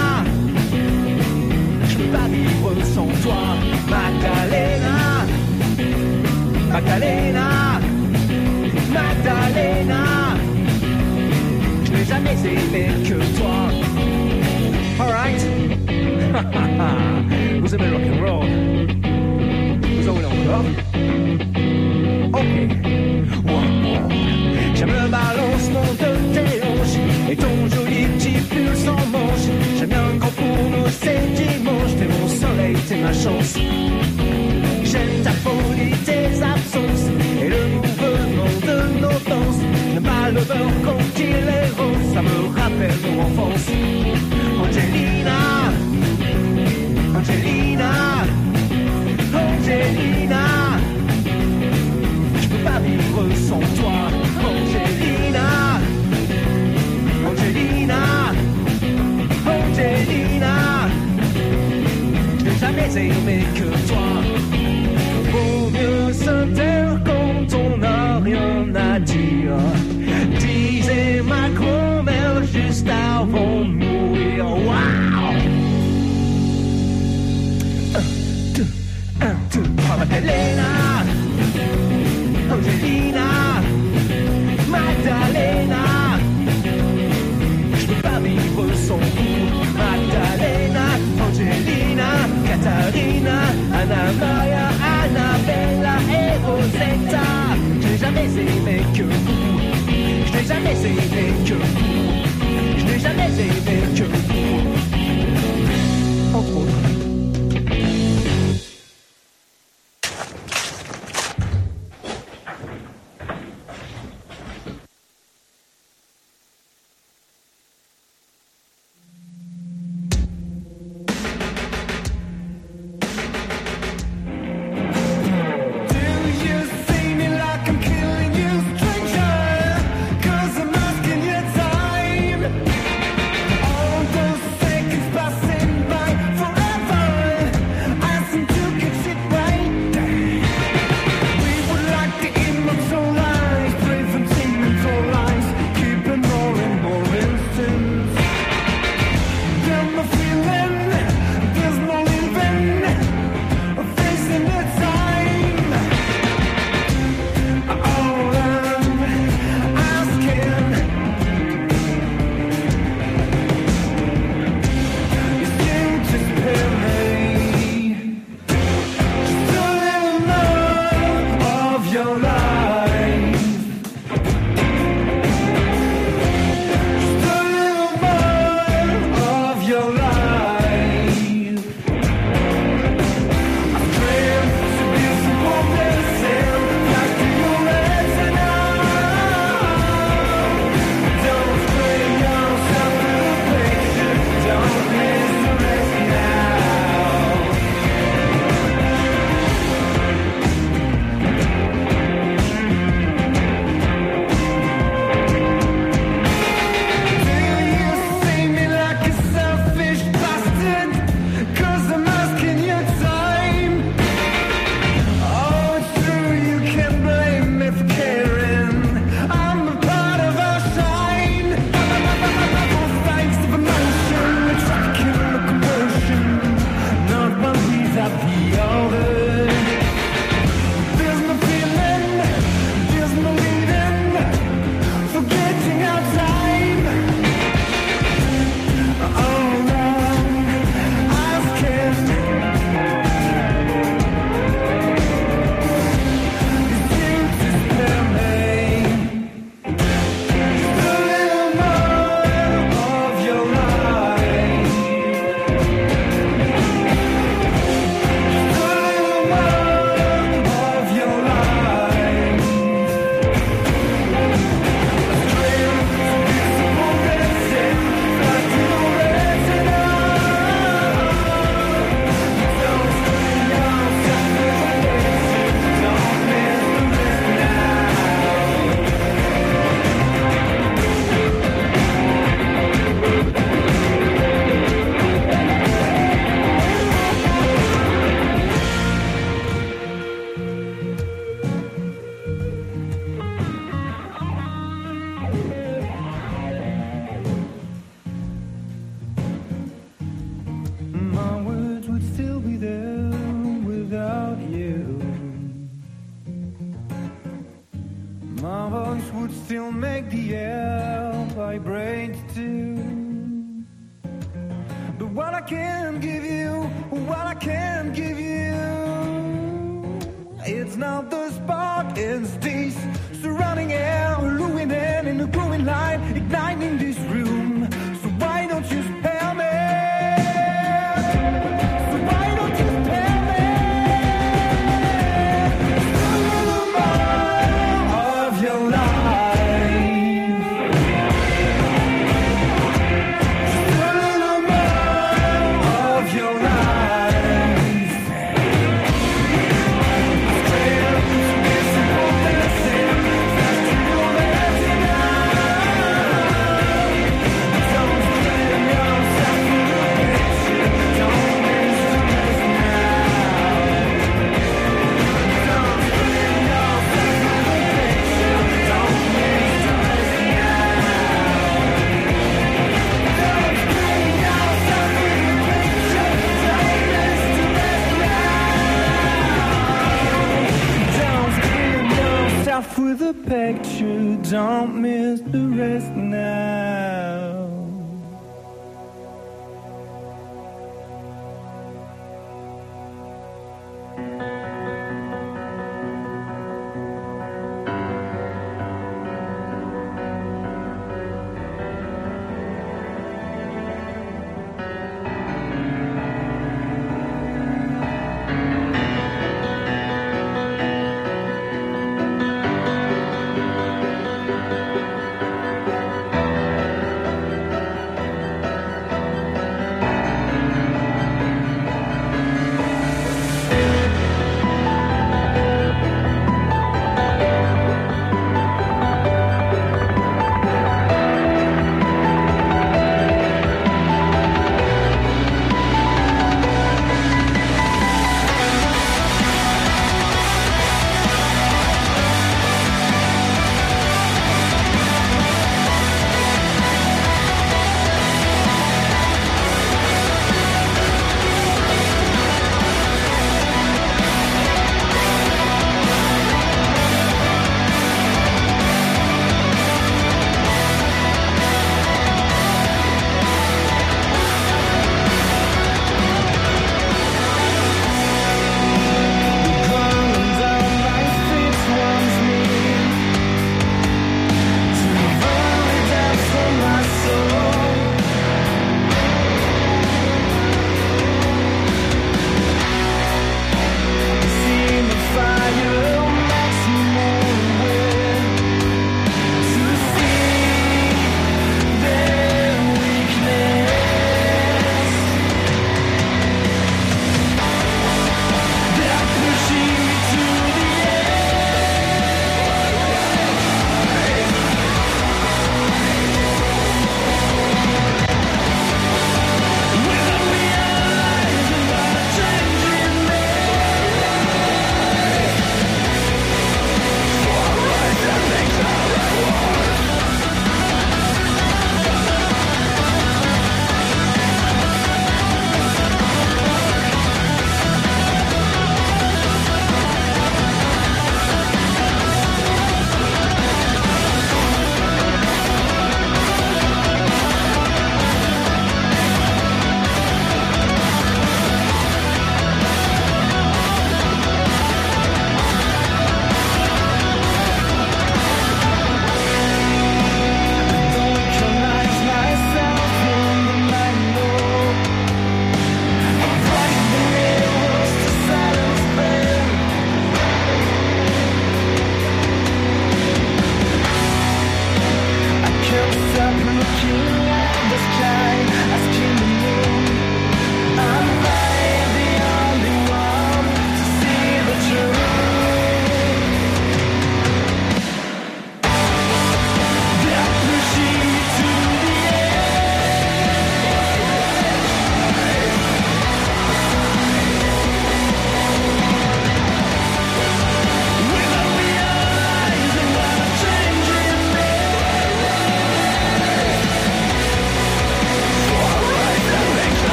Je peux pas vivre sans toi, Magdalena. Magdalena, Magdalena, je n'ai jamais aimé que toi. Alright. Vous aimez le rock'n'roll? Vous en voulez encore? Ok. One more. J'aime le balancement de tes hanches et ton joli petit pull sans manche. J'aime bien quand pour nous c'est dimanche. T'es mon soleil, t'es ma chance. J'aime ta folie, tes absences et le mouvement de nos danses. J'aime pas le beurre quand il est rose, ça me rappelle mon enfance. Angelina, Angelina, Angelina, je peux pas vivre sans toi. Angelina, Angelina, Angelina, je n'ai jamais aimé que toi. Vaut mieux se taire quand on n'a rien à dire, disait ma grand-mère juste avant de mourir. Wow! Un, deux, un, deux, trois, Magdalena, Angelina, Magdalena, je peux pas vivre sans vous. Magdalena, Angelina, Katharina. body brains too. But what I can give you, what I can give you, it's not the spark, it's this surrounding air, illuminating in the growing light, igniting this room. So why don't you spare me? So why don't you spare me? Still more of your life. Still more of your life. Straight up to this simple dancing, fast to romantic.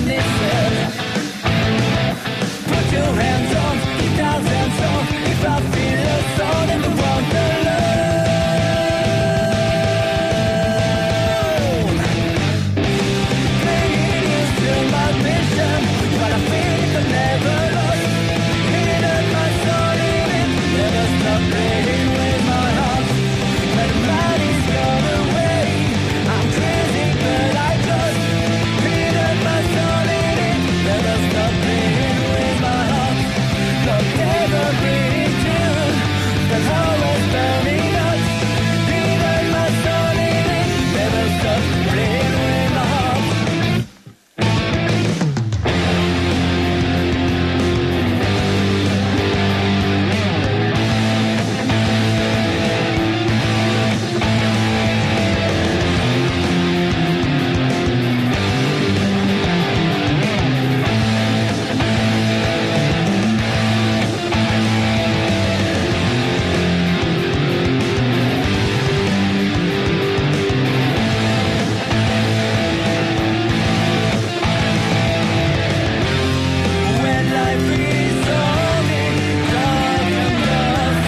definition. Put your hands on guitars and songs. If I feel a sound and the world alone. Playing is still my mission, but I feel it can never lost. Hidden my soul in it, never stop playing with my heart. But money's gone away. I'm crazy, but I just hidden my soul in it, never stop playing with my heart. Not ever being true, but always burning up. Hidden my soul in it, never stop playing with my heart. When life is only dark and lost,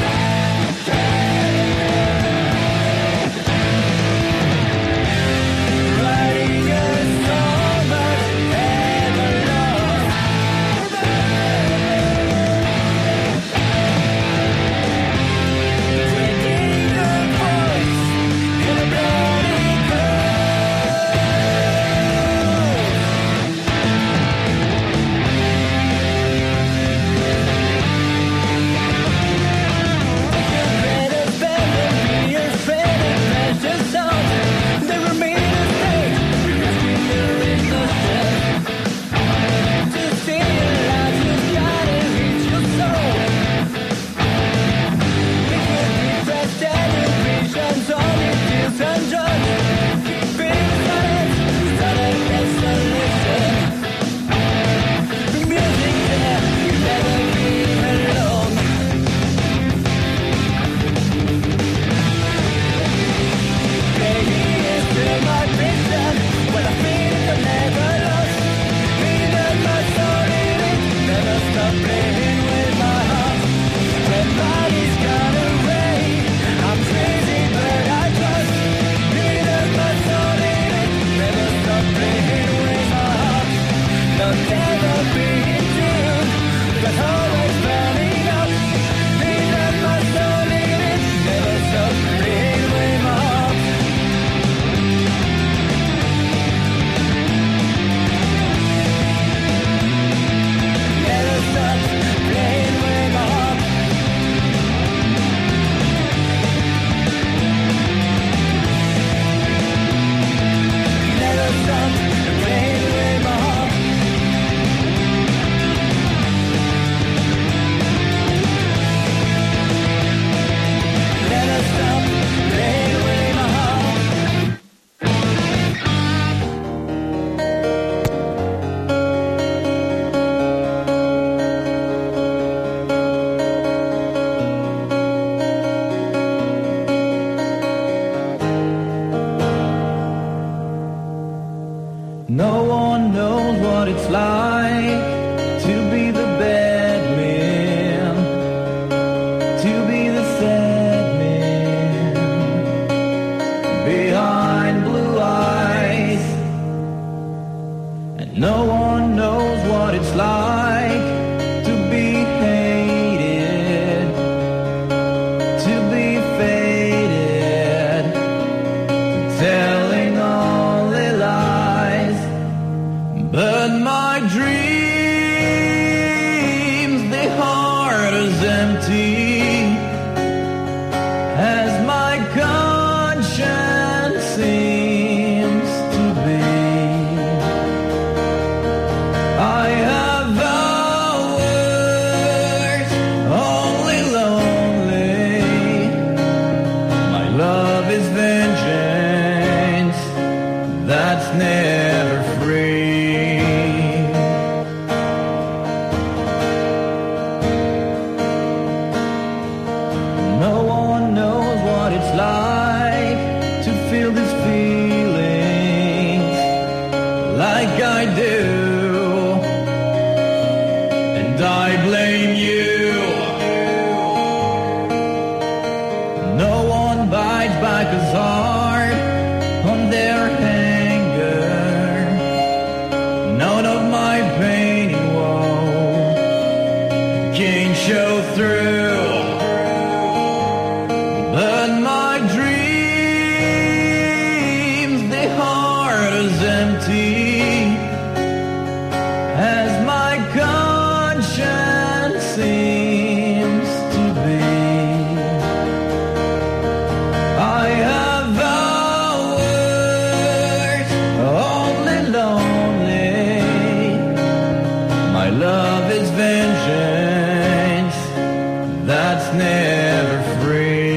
writing a song but never lost. Breaking a voice in a bloody No one knows what it's like to be the bad man, to be the sad man behind blue eyes. And no one knows what it's like to be hated, to be faded, to telling all their lies. But my dreams, their heart is empty, as my conscience seems to be. I have hours only lonely. My love is vengeance that's never free. My love is vengeance that's never free.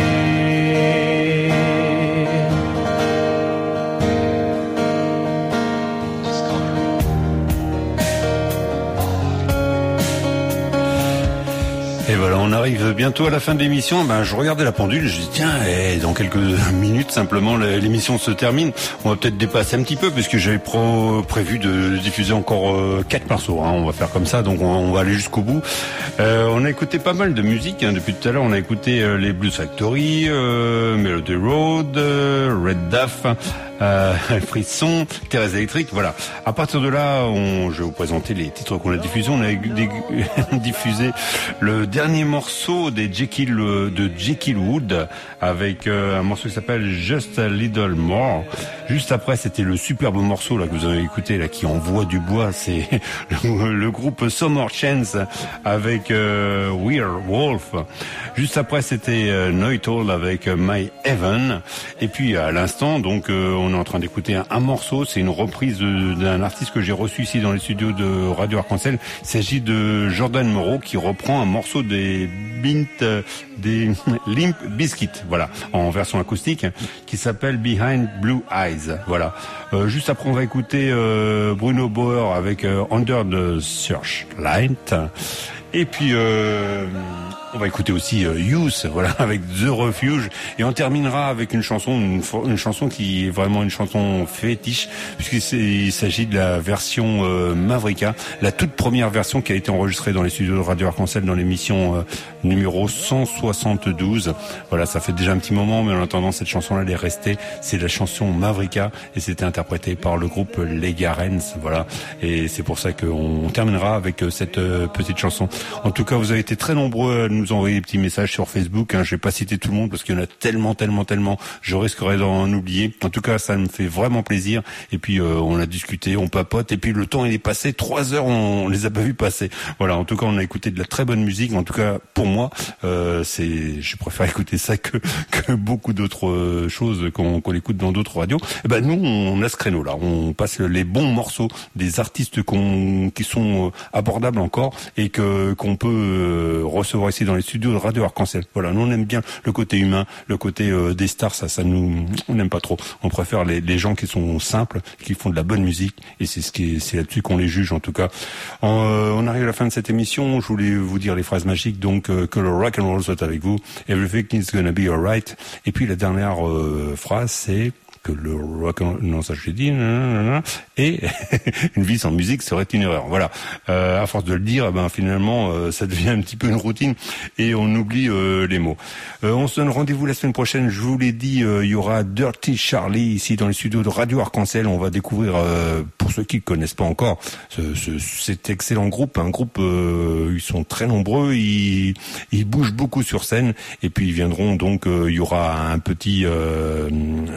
Et voilà, on arrive bientôt à la fin de l'émission. Ben, je regardais la pendule, je dis tiens, eh, dans quelques minutes simplement l'émission se termine. On va peut-être dépasser un petit peu puisque j'avais pro, prévu de diffuser encore euh, quatre morceaux. Hein. On va faire comme ça, donc on, on va aller jusqu'au bout. Euh, on a écouté pas mal de musique hein, depuis tout à l'heure. On a écouté euh, les Blues Factory, euh, Melody Road, euh, Red Duff. Euh, Frisson, Thérèse électrique, voilà. À partir de là, on, je vais vous présenter les titres qu'on a diffusés. On a dé, diffusé le dernier morceau des Jekyll, de Jekyll Wood avec euh, un morceau qui s'appelle Just a Little More. Juste après, c'était le superbe morceau là que vous avez écouté là qui envoie du bois. C'est le, le groupe Summer Chance avec euh, Weird Wolf. Juste après, c'était euh, Night Owl avec euh, My Heaven. Et puis à l'instant, donc euh, on est en train d'écouter un, un morceau. C'est une reprise de, d'un artiste que j'ai reçu ici dans les studios de Radio Arc-en-Ciel. Il s'agit de Jordan Moreau qui reprend un morceau des Bint, euh, des Limp Bizkit, voilà, en version acoustique, qui s'appelle Behind Blue Eyes. Voilà. Euh, juste après, on va écouter euh, Bruno Bauer avec euh, Under the Searchlight. Et puis euh, on va écouter aussi euh, Youth, voilà, avec The Refuge, et on terminera avec une chanson, une, une chanson qui est vraiment une chanson fétiche, puisqu'il s'agit de la version euh, Mavrika, la toute première version qui a été enregistrée dans les studios de Radio Arc-en-Ciel dans l'émission euh, numéro cent soixante-douze. Voilà, ça fait déjà un petit moment, mais en attendant, cette chanson-là, elle est restée. C'est la chanson Mavrika, et c'était interprété par le groupe Les Garens, voilà. Et c'est pour ça qu'on terminera avec euh, cette euh, petite chanson. En tout cas, vous avez été très nombreux à nous envoyer des petits messages sur Facebook. Hein. Je vais pas citer tout le monde parce qu'il y en a tellement, tellement, tellement. Je risquerais d'en oublier. En tout cas, ça me fait vraiment plaisir. Et puis, euh, on a discuté, on papote. Et puis, le temps, il est passé. Trois heures, on, on les a pas vus passer. Voilà. En tout cas, on a écouté de la très bonne musique. En tout cas, pour moi, euh, c'est, je préfère écouter ça que, que beaucoup d'autres choses qu'on, qu'on écoute dans d'autres radios. Et ben, nous, on a ce créneau-là. On passe les bons morceaux des artistes qu'on, qui sont abordables encore et que, qu'on peut recevoir ici dans les studios de Radio Arc-en-Ciel. Voilà, nous on aime bien le côté humain, le côté euh, des stars, ça, ça nous, on n'aime pas trop. On préfère les, les gens qui sont simples, qui font de la bonne musique, et c'est ce qui est, c'est là-dessus qu'on les juge en tout cas. En, euh, on arrive à la fin de cette émission. Je voulais vous dire les phrases magiques, donc euh, que le rock and roll soit avec vous. Everything is gonna be alright. Et puis la dernière euh, phrase, c'est que le rock and... non ça je l'ai dit nanana, et une vie sans musique serait une erreur. Voilà, euh, à force de le dire, ben finalement euh, ça devient un petit peu une routine et on oublie euh, les mots. Euh, on se donne rendez-vous la semaine prochaine. Je vous l'ai dit, euh, il y aura Dirty Charlie ici dans les studios de Radio Arc-en-Ciel. On va découvrir, euh, pour ceux qui ne connaissent pas encore, ce, ce, cet excellent groupe. Un groupe, euh, ils sont très nombreux, ils, ils bougent beaucoup sur scène et puis ils viendront donc. Euh, il y aura un petit euh,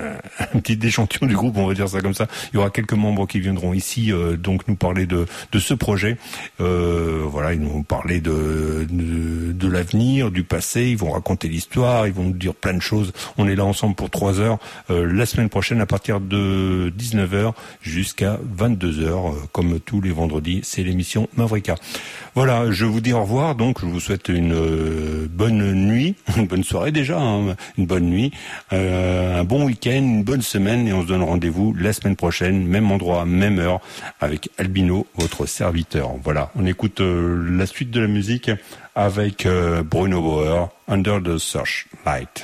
un petit échantillon du groupe, on va dire ça comme ça. Il y aura quelques membres qui viendront ici euh, donc nous parler de de ce projet. Euh, voilà, ils vont parler de de, de l'avenir, du passé. Ils vont raconter l'histoire. Ils vont nous dire plein de choses. On est là ensemble pour trois heures euh, la semaine prochaine à partir de dix-neuf heures jusqu'à vingt-deux heures, euh, comme tous les vendredis. C'est l'émission Mavrika. Voilà, je vous dis au revoir. Donc, je vous souhaite une euh, bonne nuit, une bonne soirée déjà, hein, une bonne nuit, euh, un bon week-end, une bonne semaine, et on se donne rendez-vous la semaine prochaine, même endroit, même heure, avec Albino, votre serviteur. Voilà, on écoute euh, la suite de la musique avec euh, Bruno Bauer, Under the Searchlight.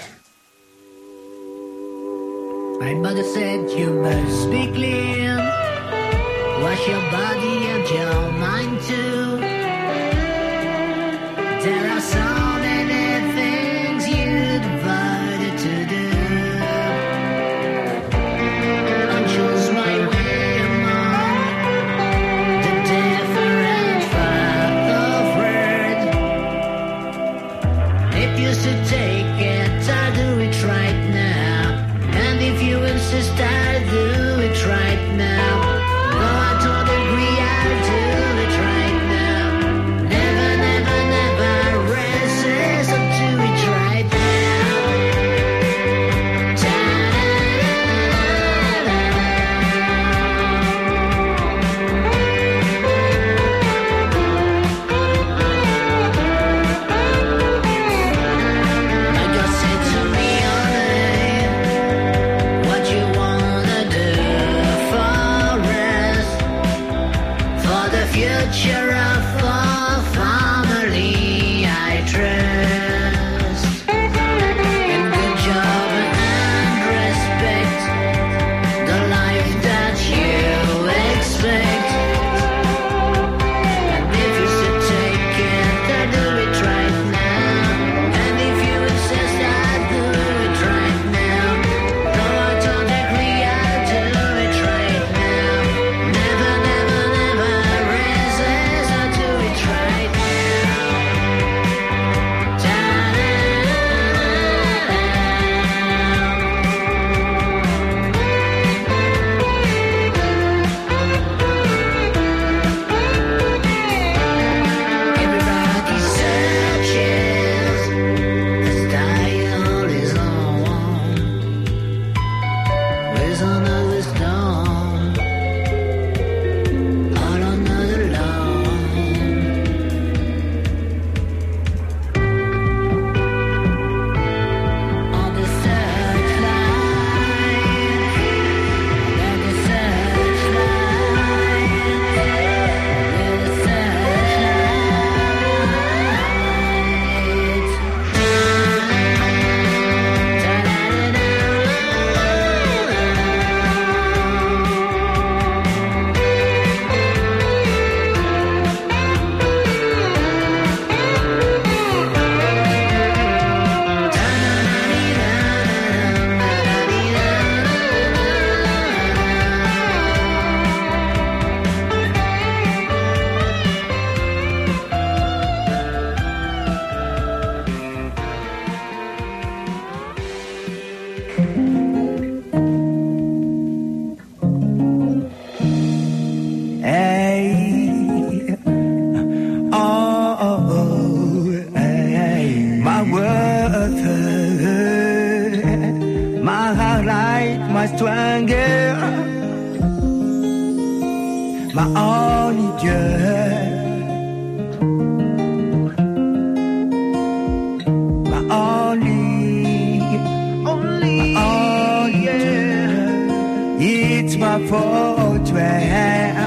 My mother said you must speak clean, wash your body and your mind too. There are so many things you devoted to do. I chose my way among the different path of words. If you should take it, I'll do it right now. And if you insist, I'll do it right now. Though I don't agree, I'll do it right now. Never, never, never rest. for the future of our family. I trust in good job and respect, the life that you expect. And if you should take it, I do it right now. And if you insist, I do it right now. Though I don't agree, I do it right now. Never, never, never resist, I do it right now. Everybody searches, the style is on. With another stone, all another love. On the searchlight, on the searchlight, with the Hey, oh, oh, oh, hey, my worth, my highlight, my strength, my only joy, my only, only, my only joy. It's my fortress.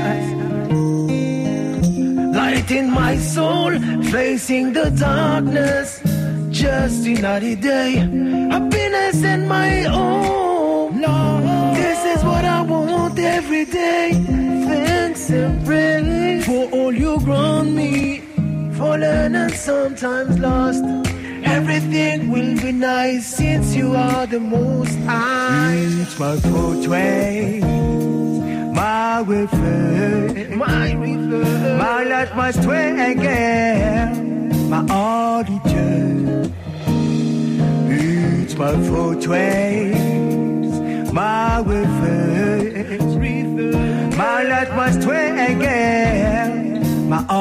Light in my soul, facing the darkness. Just another day, happiness in my own. Lord, this is what I want every day. Thanks and praise for all you grant me. Fallen and sometimes lost. Everything will be nice since you are the most high. It's my fortress, my refuge, my refuge, my life, my strength again, my origin. It's my fortress, my refuge, refuge, my life, my strength again, my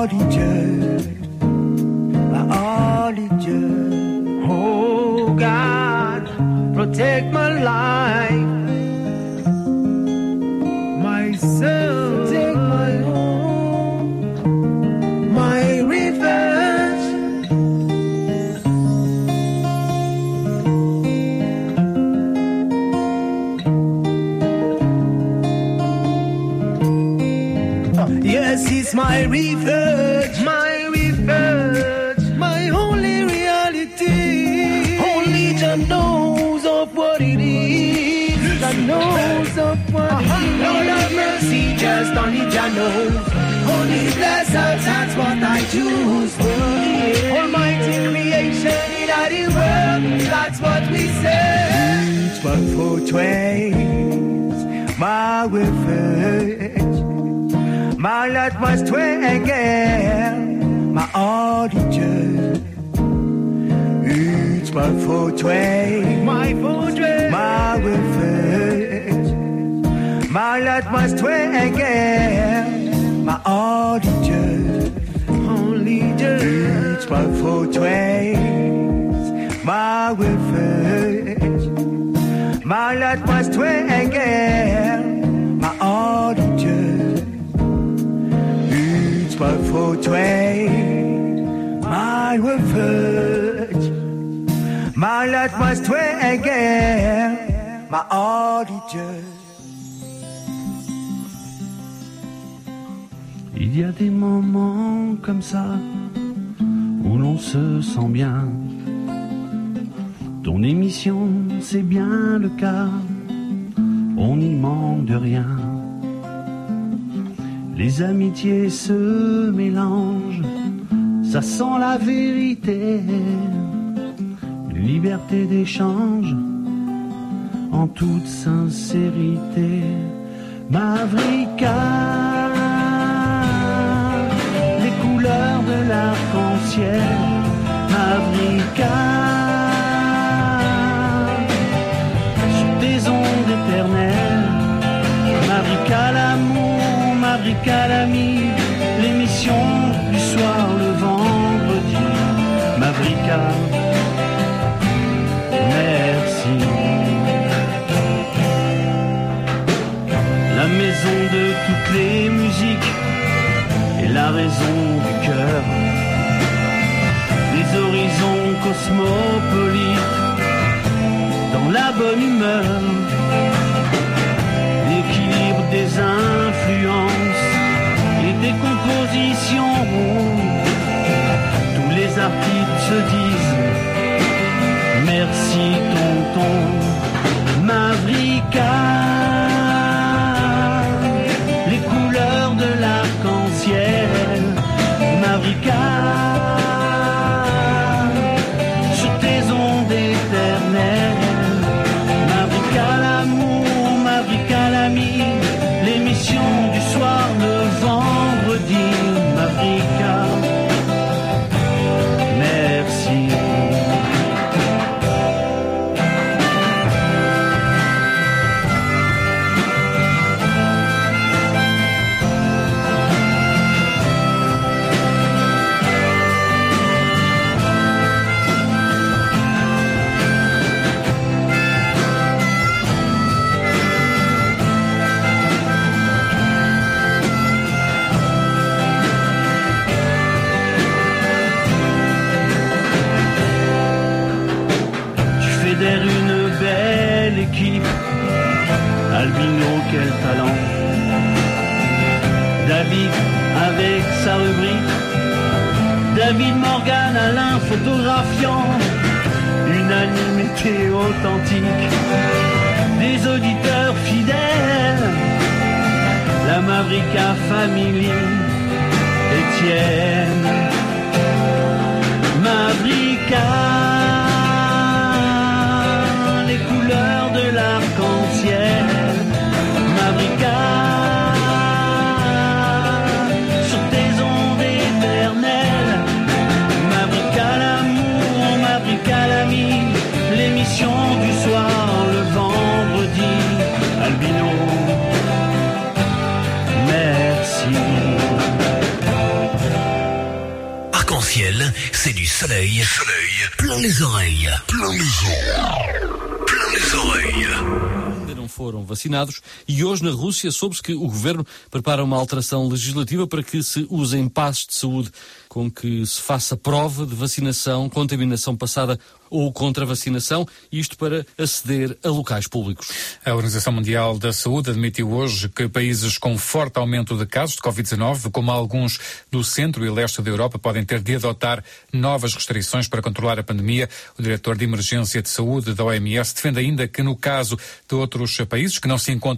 origin, my origin. Oh God, protect my life. Myself, take my home, my revenge. Yes, it's my refuge, my refuge, my only reality. Only Jah knows of what it is. Jah knows of what it is. Lord have mercy, just only Jah knows. Only bless us, that's what I choose. Almighty creation in all the world, that's what we say. It's my fortress, my refuge, my light, my strength again, my origin. It's my fortress, my fortress, my refuge, my light, my strength again, my origin. Only just. It's my fortress, my refuge, my light, my strength again, my origin. It's my fortress, my refuge, my light, my strength again, my origin. Il y a des moments comme ça où l'on se sent bien. Ton émission, c'est bien le cas, on n'y manque de rien. Les amitiés se mélangent, ça sent la vérité. Une liberté d'échange en toute sincérité. Mavrika, les couleurs de l'arc-en-ciel. Mavrika, sur des ondes éternelles. Mavrika l'amour, Mavrika l'ami, l'émission du soir le vendredi. Mavrika, merci. La maison de toutes les musiques et la raison du cœur. Les horizons cosmopolites dans la bonne humeur. L'équilibre des influences et des compositions. Tous les artistes se disent merci tonton Mavrika. Les couleurs de l'arc-en-ciel. Mavrika, sur tes ondes éternelles. Mavrika l'amour, Mavrika l'ami, l'émission du soir le vendredi. Mavrika, merci. Une belle équipe, Albino quel talent, David avec sa rubrique, David Morgan Alain photographiant, unanimité authentique, des auditeurs fidèles, la Mavrika Family, Étienne, Mavrika. Les couleurs de l'arc-en-ciel. Mavrika, sur tes ondes éternelles. Mavrika l'amour, Mavrika l'ami, l'émission du soir le vendredi. Albino, merci. Arc-en-ciel, c'est du soleil, soleil, plein les oreilles, plein les oreilles. Ainda não foram vacinados e hoje na Rússia soube-se que o governo prepara uma alteração legislativa para que se usem passos de saúde com que se faça prova de vacinação, contaminação passada ou contra vacinação, isto para aceder a locais públicos. A Organização Mundial da Saúde admitiu hoje que países com forte aumento de casos de covid dezenove, como alguns do centro e leste da Europa, podem ter de adotar novas restrições para controlar a pandemia. O diretor de Emergência de Saúde da O M S defende ainda que no caso de outros países que não se encontram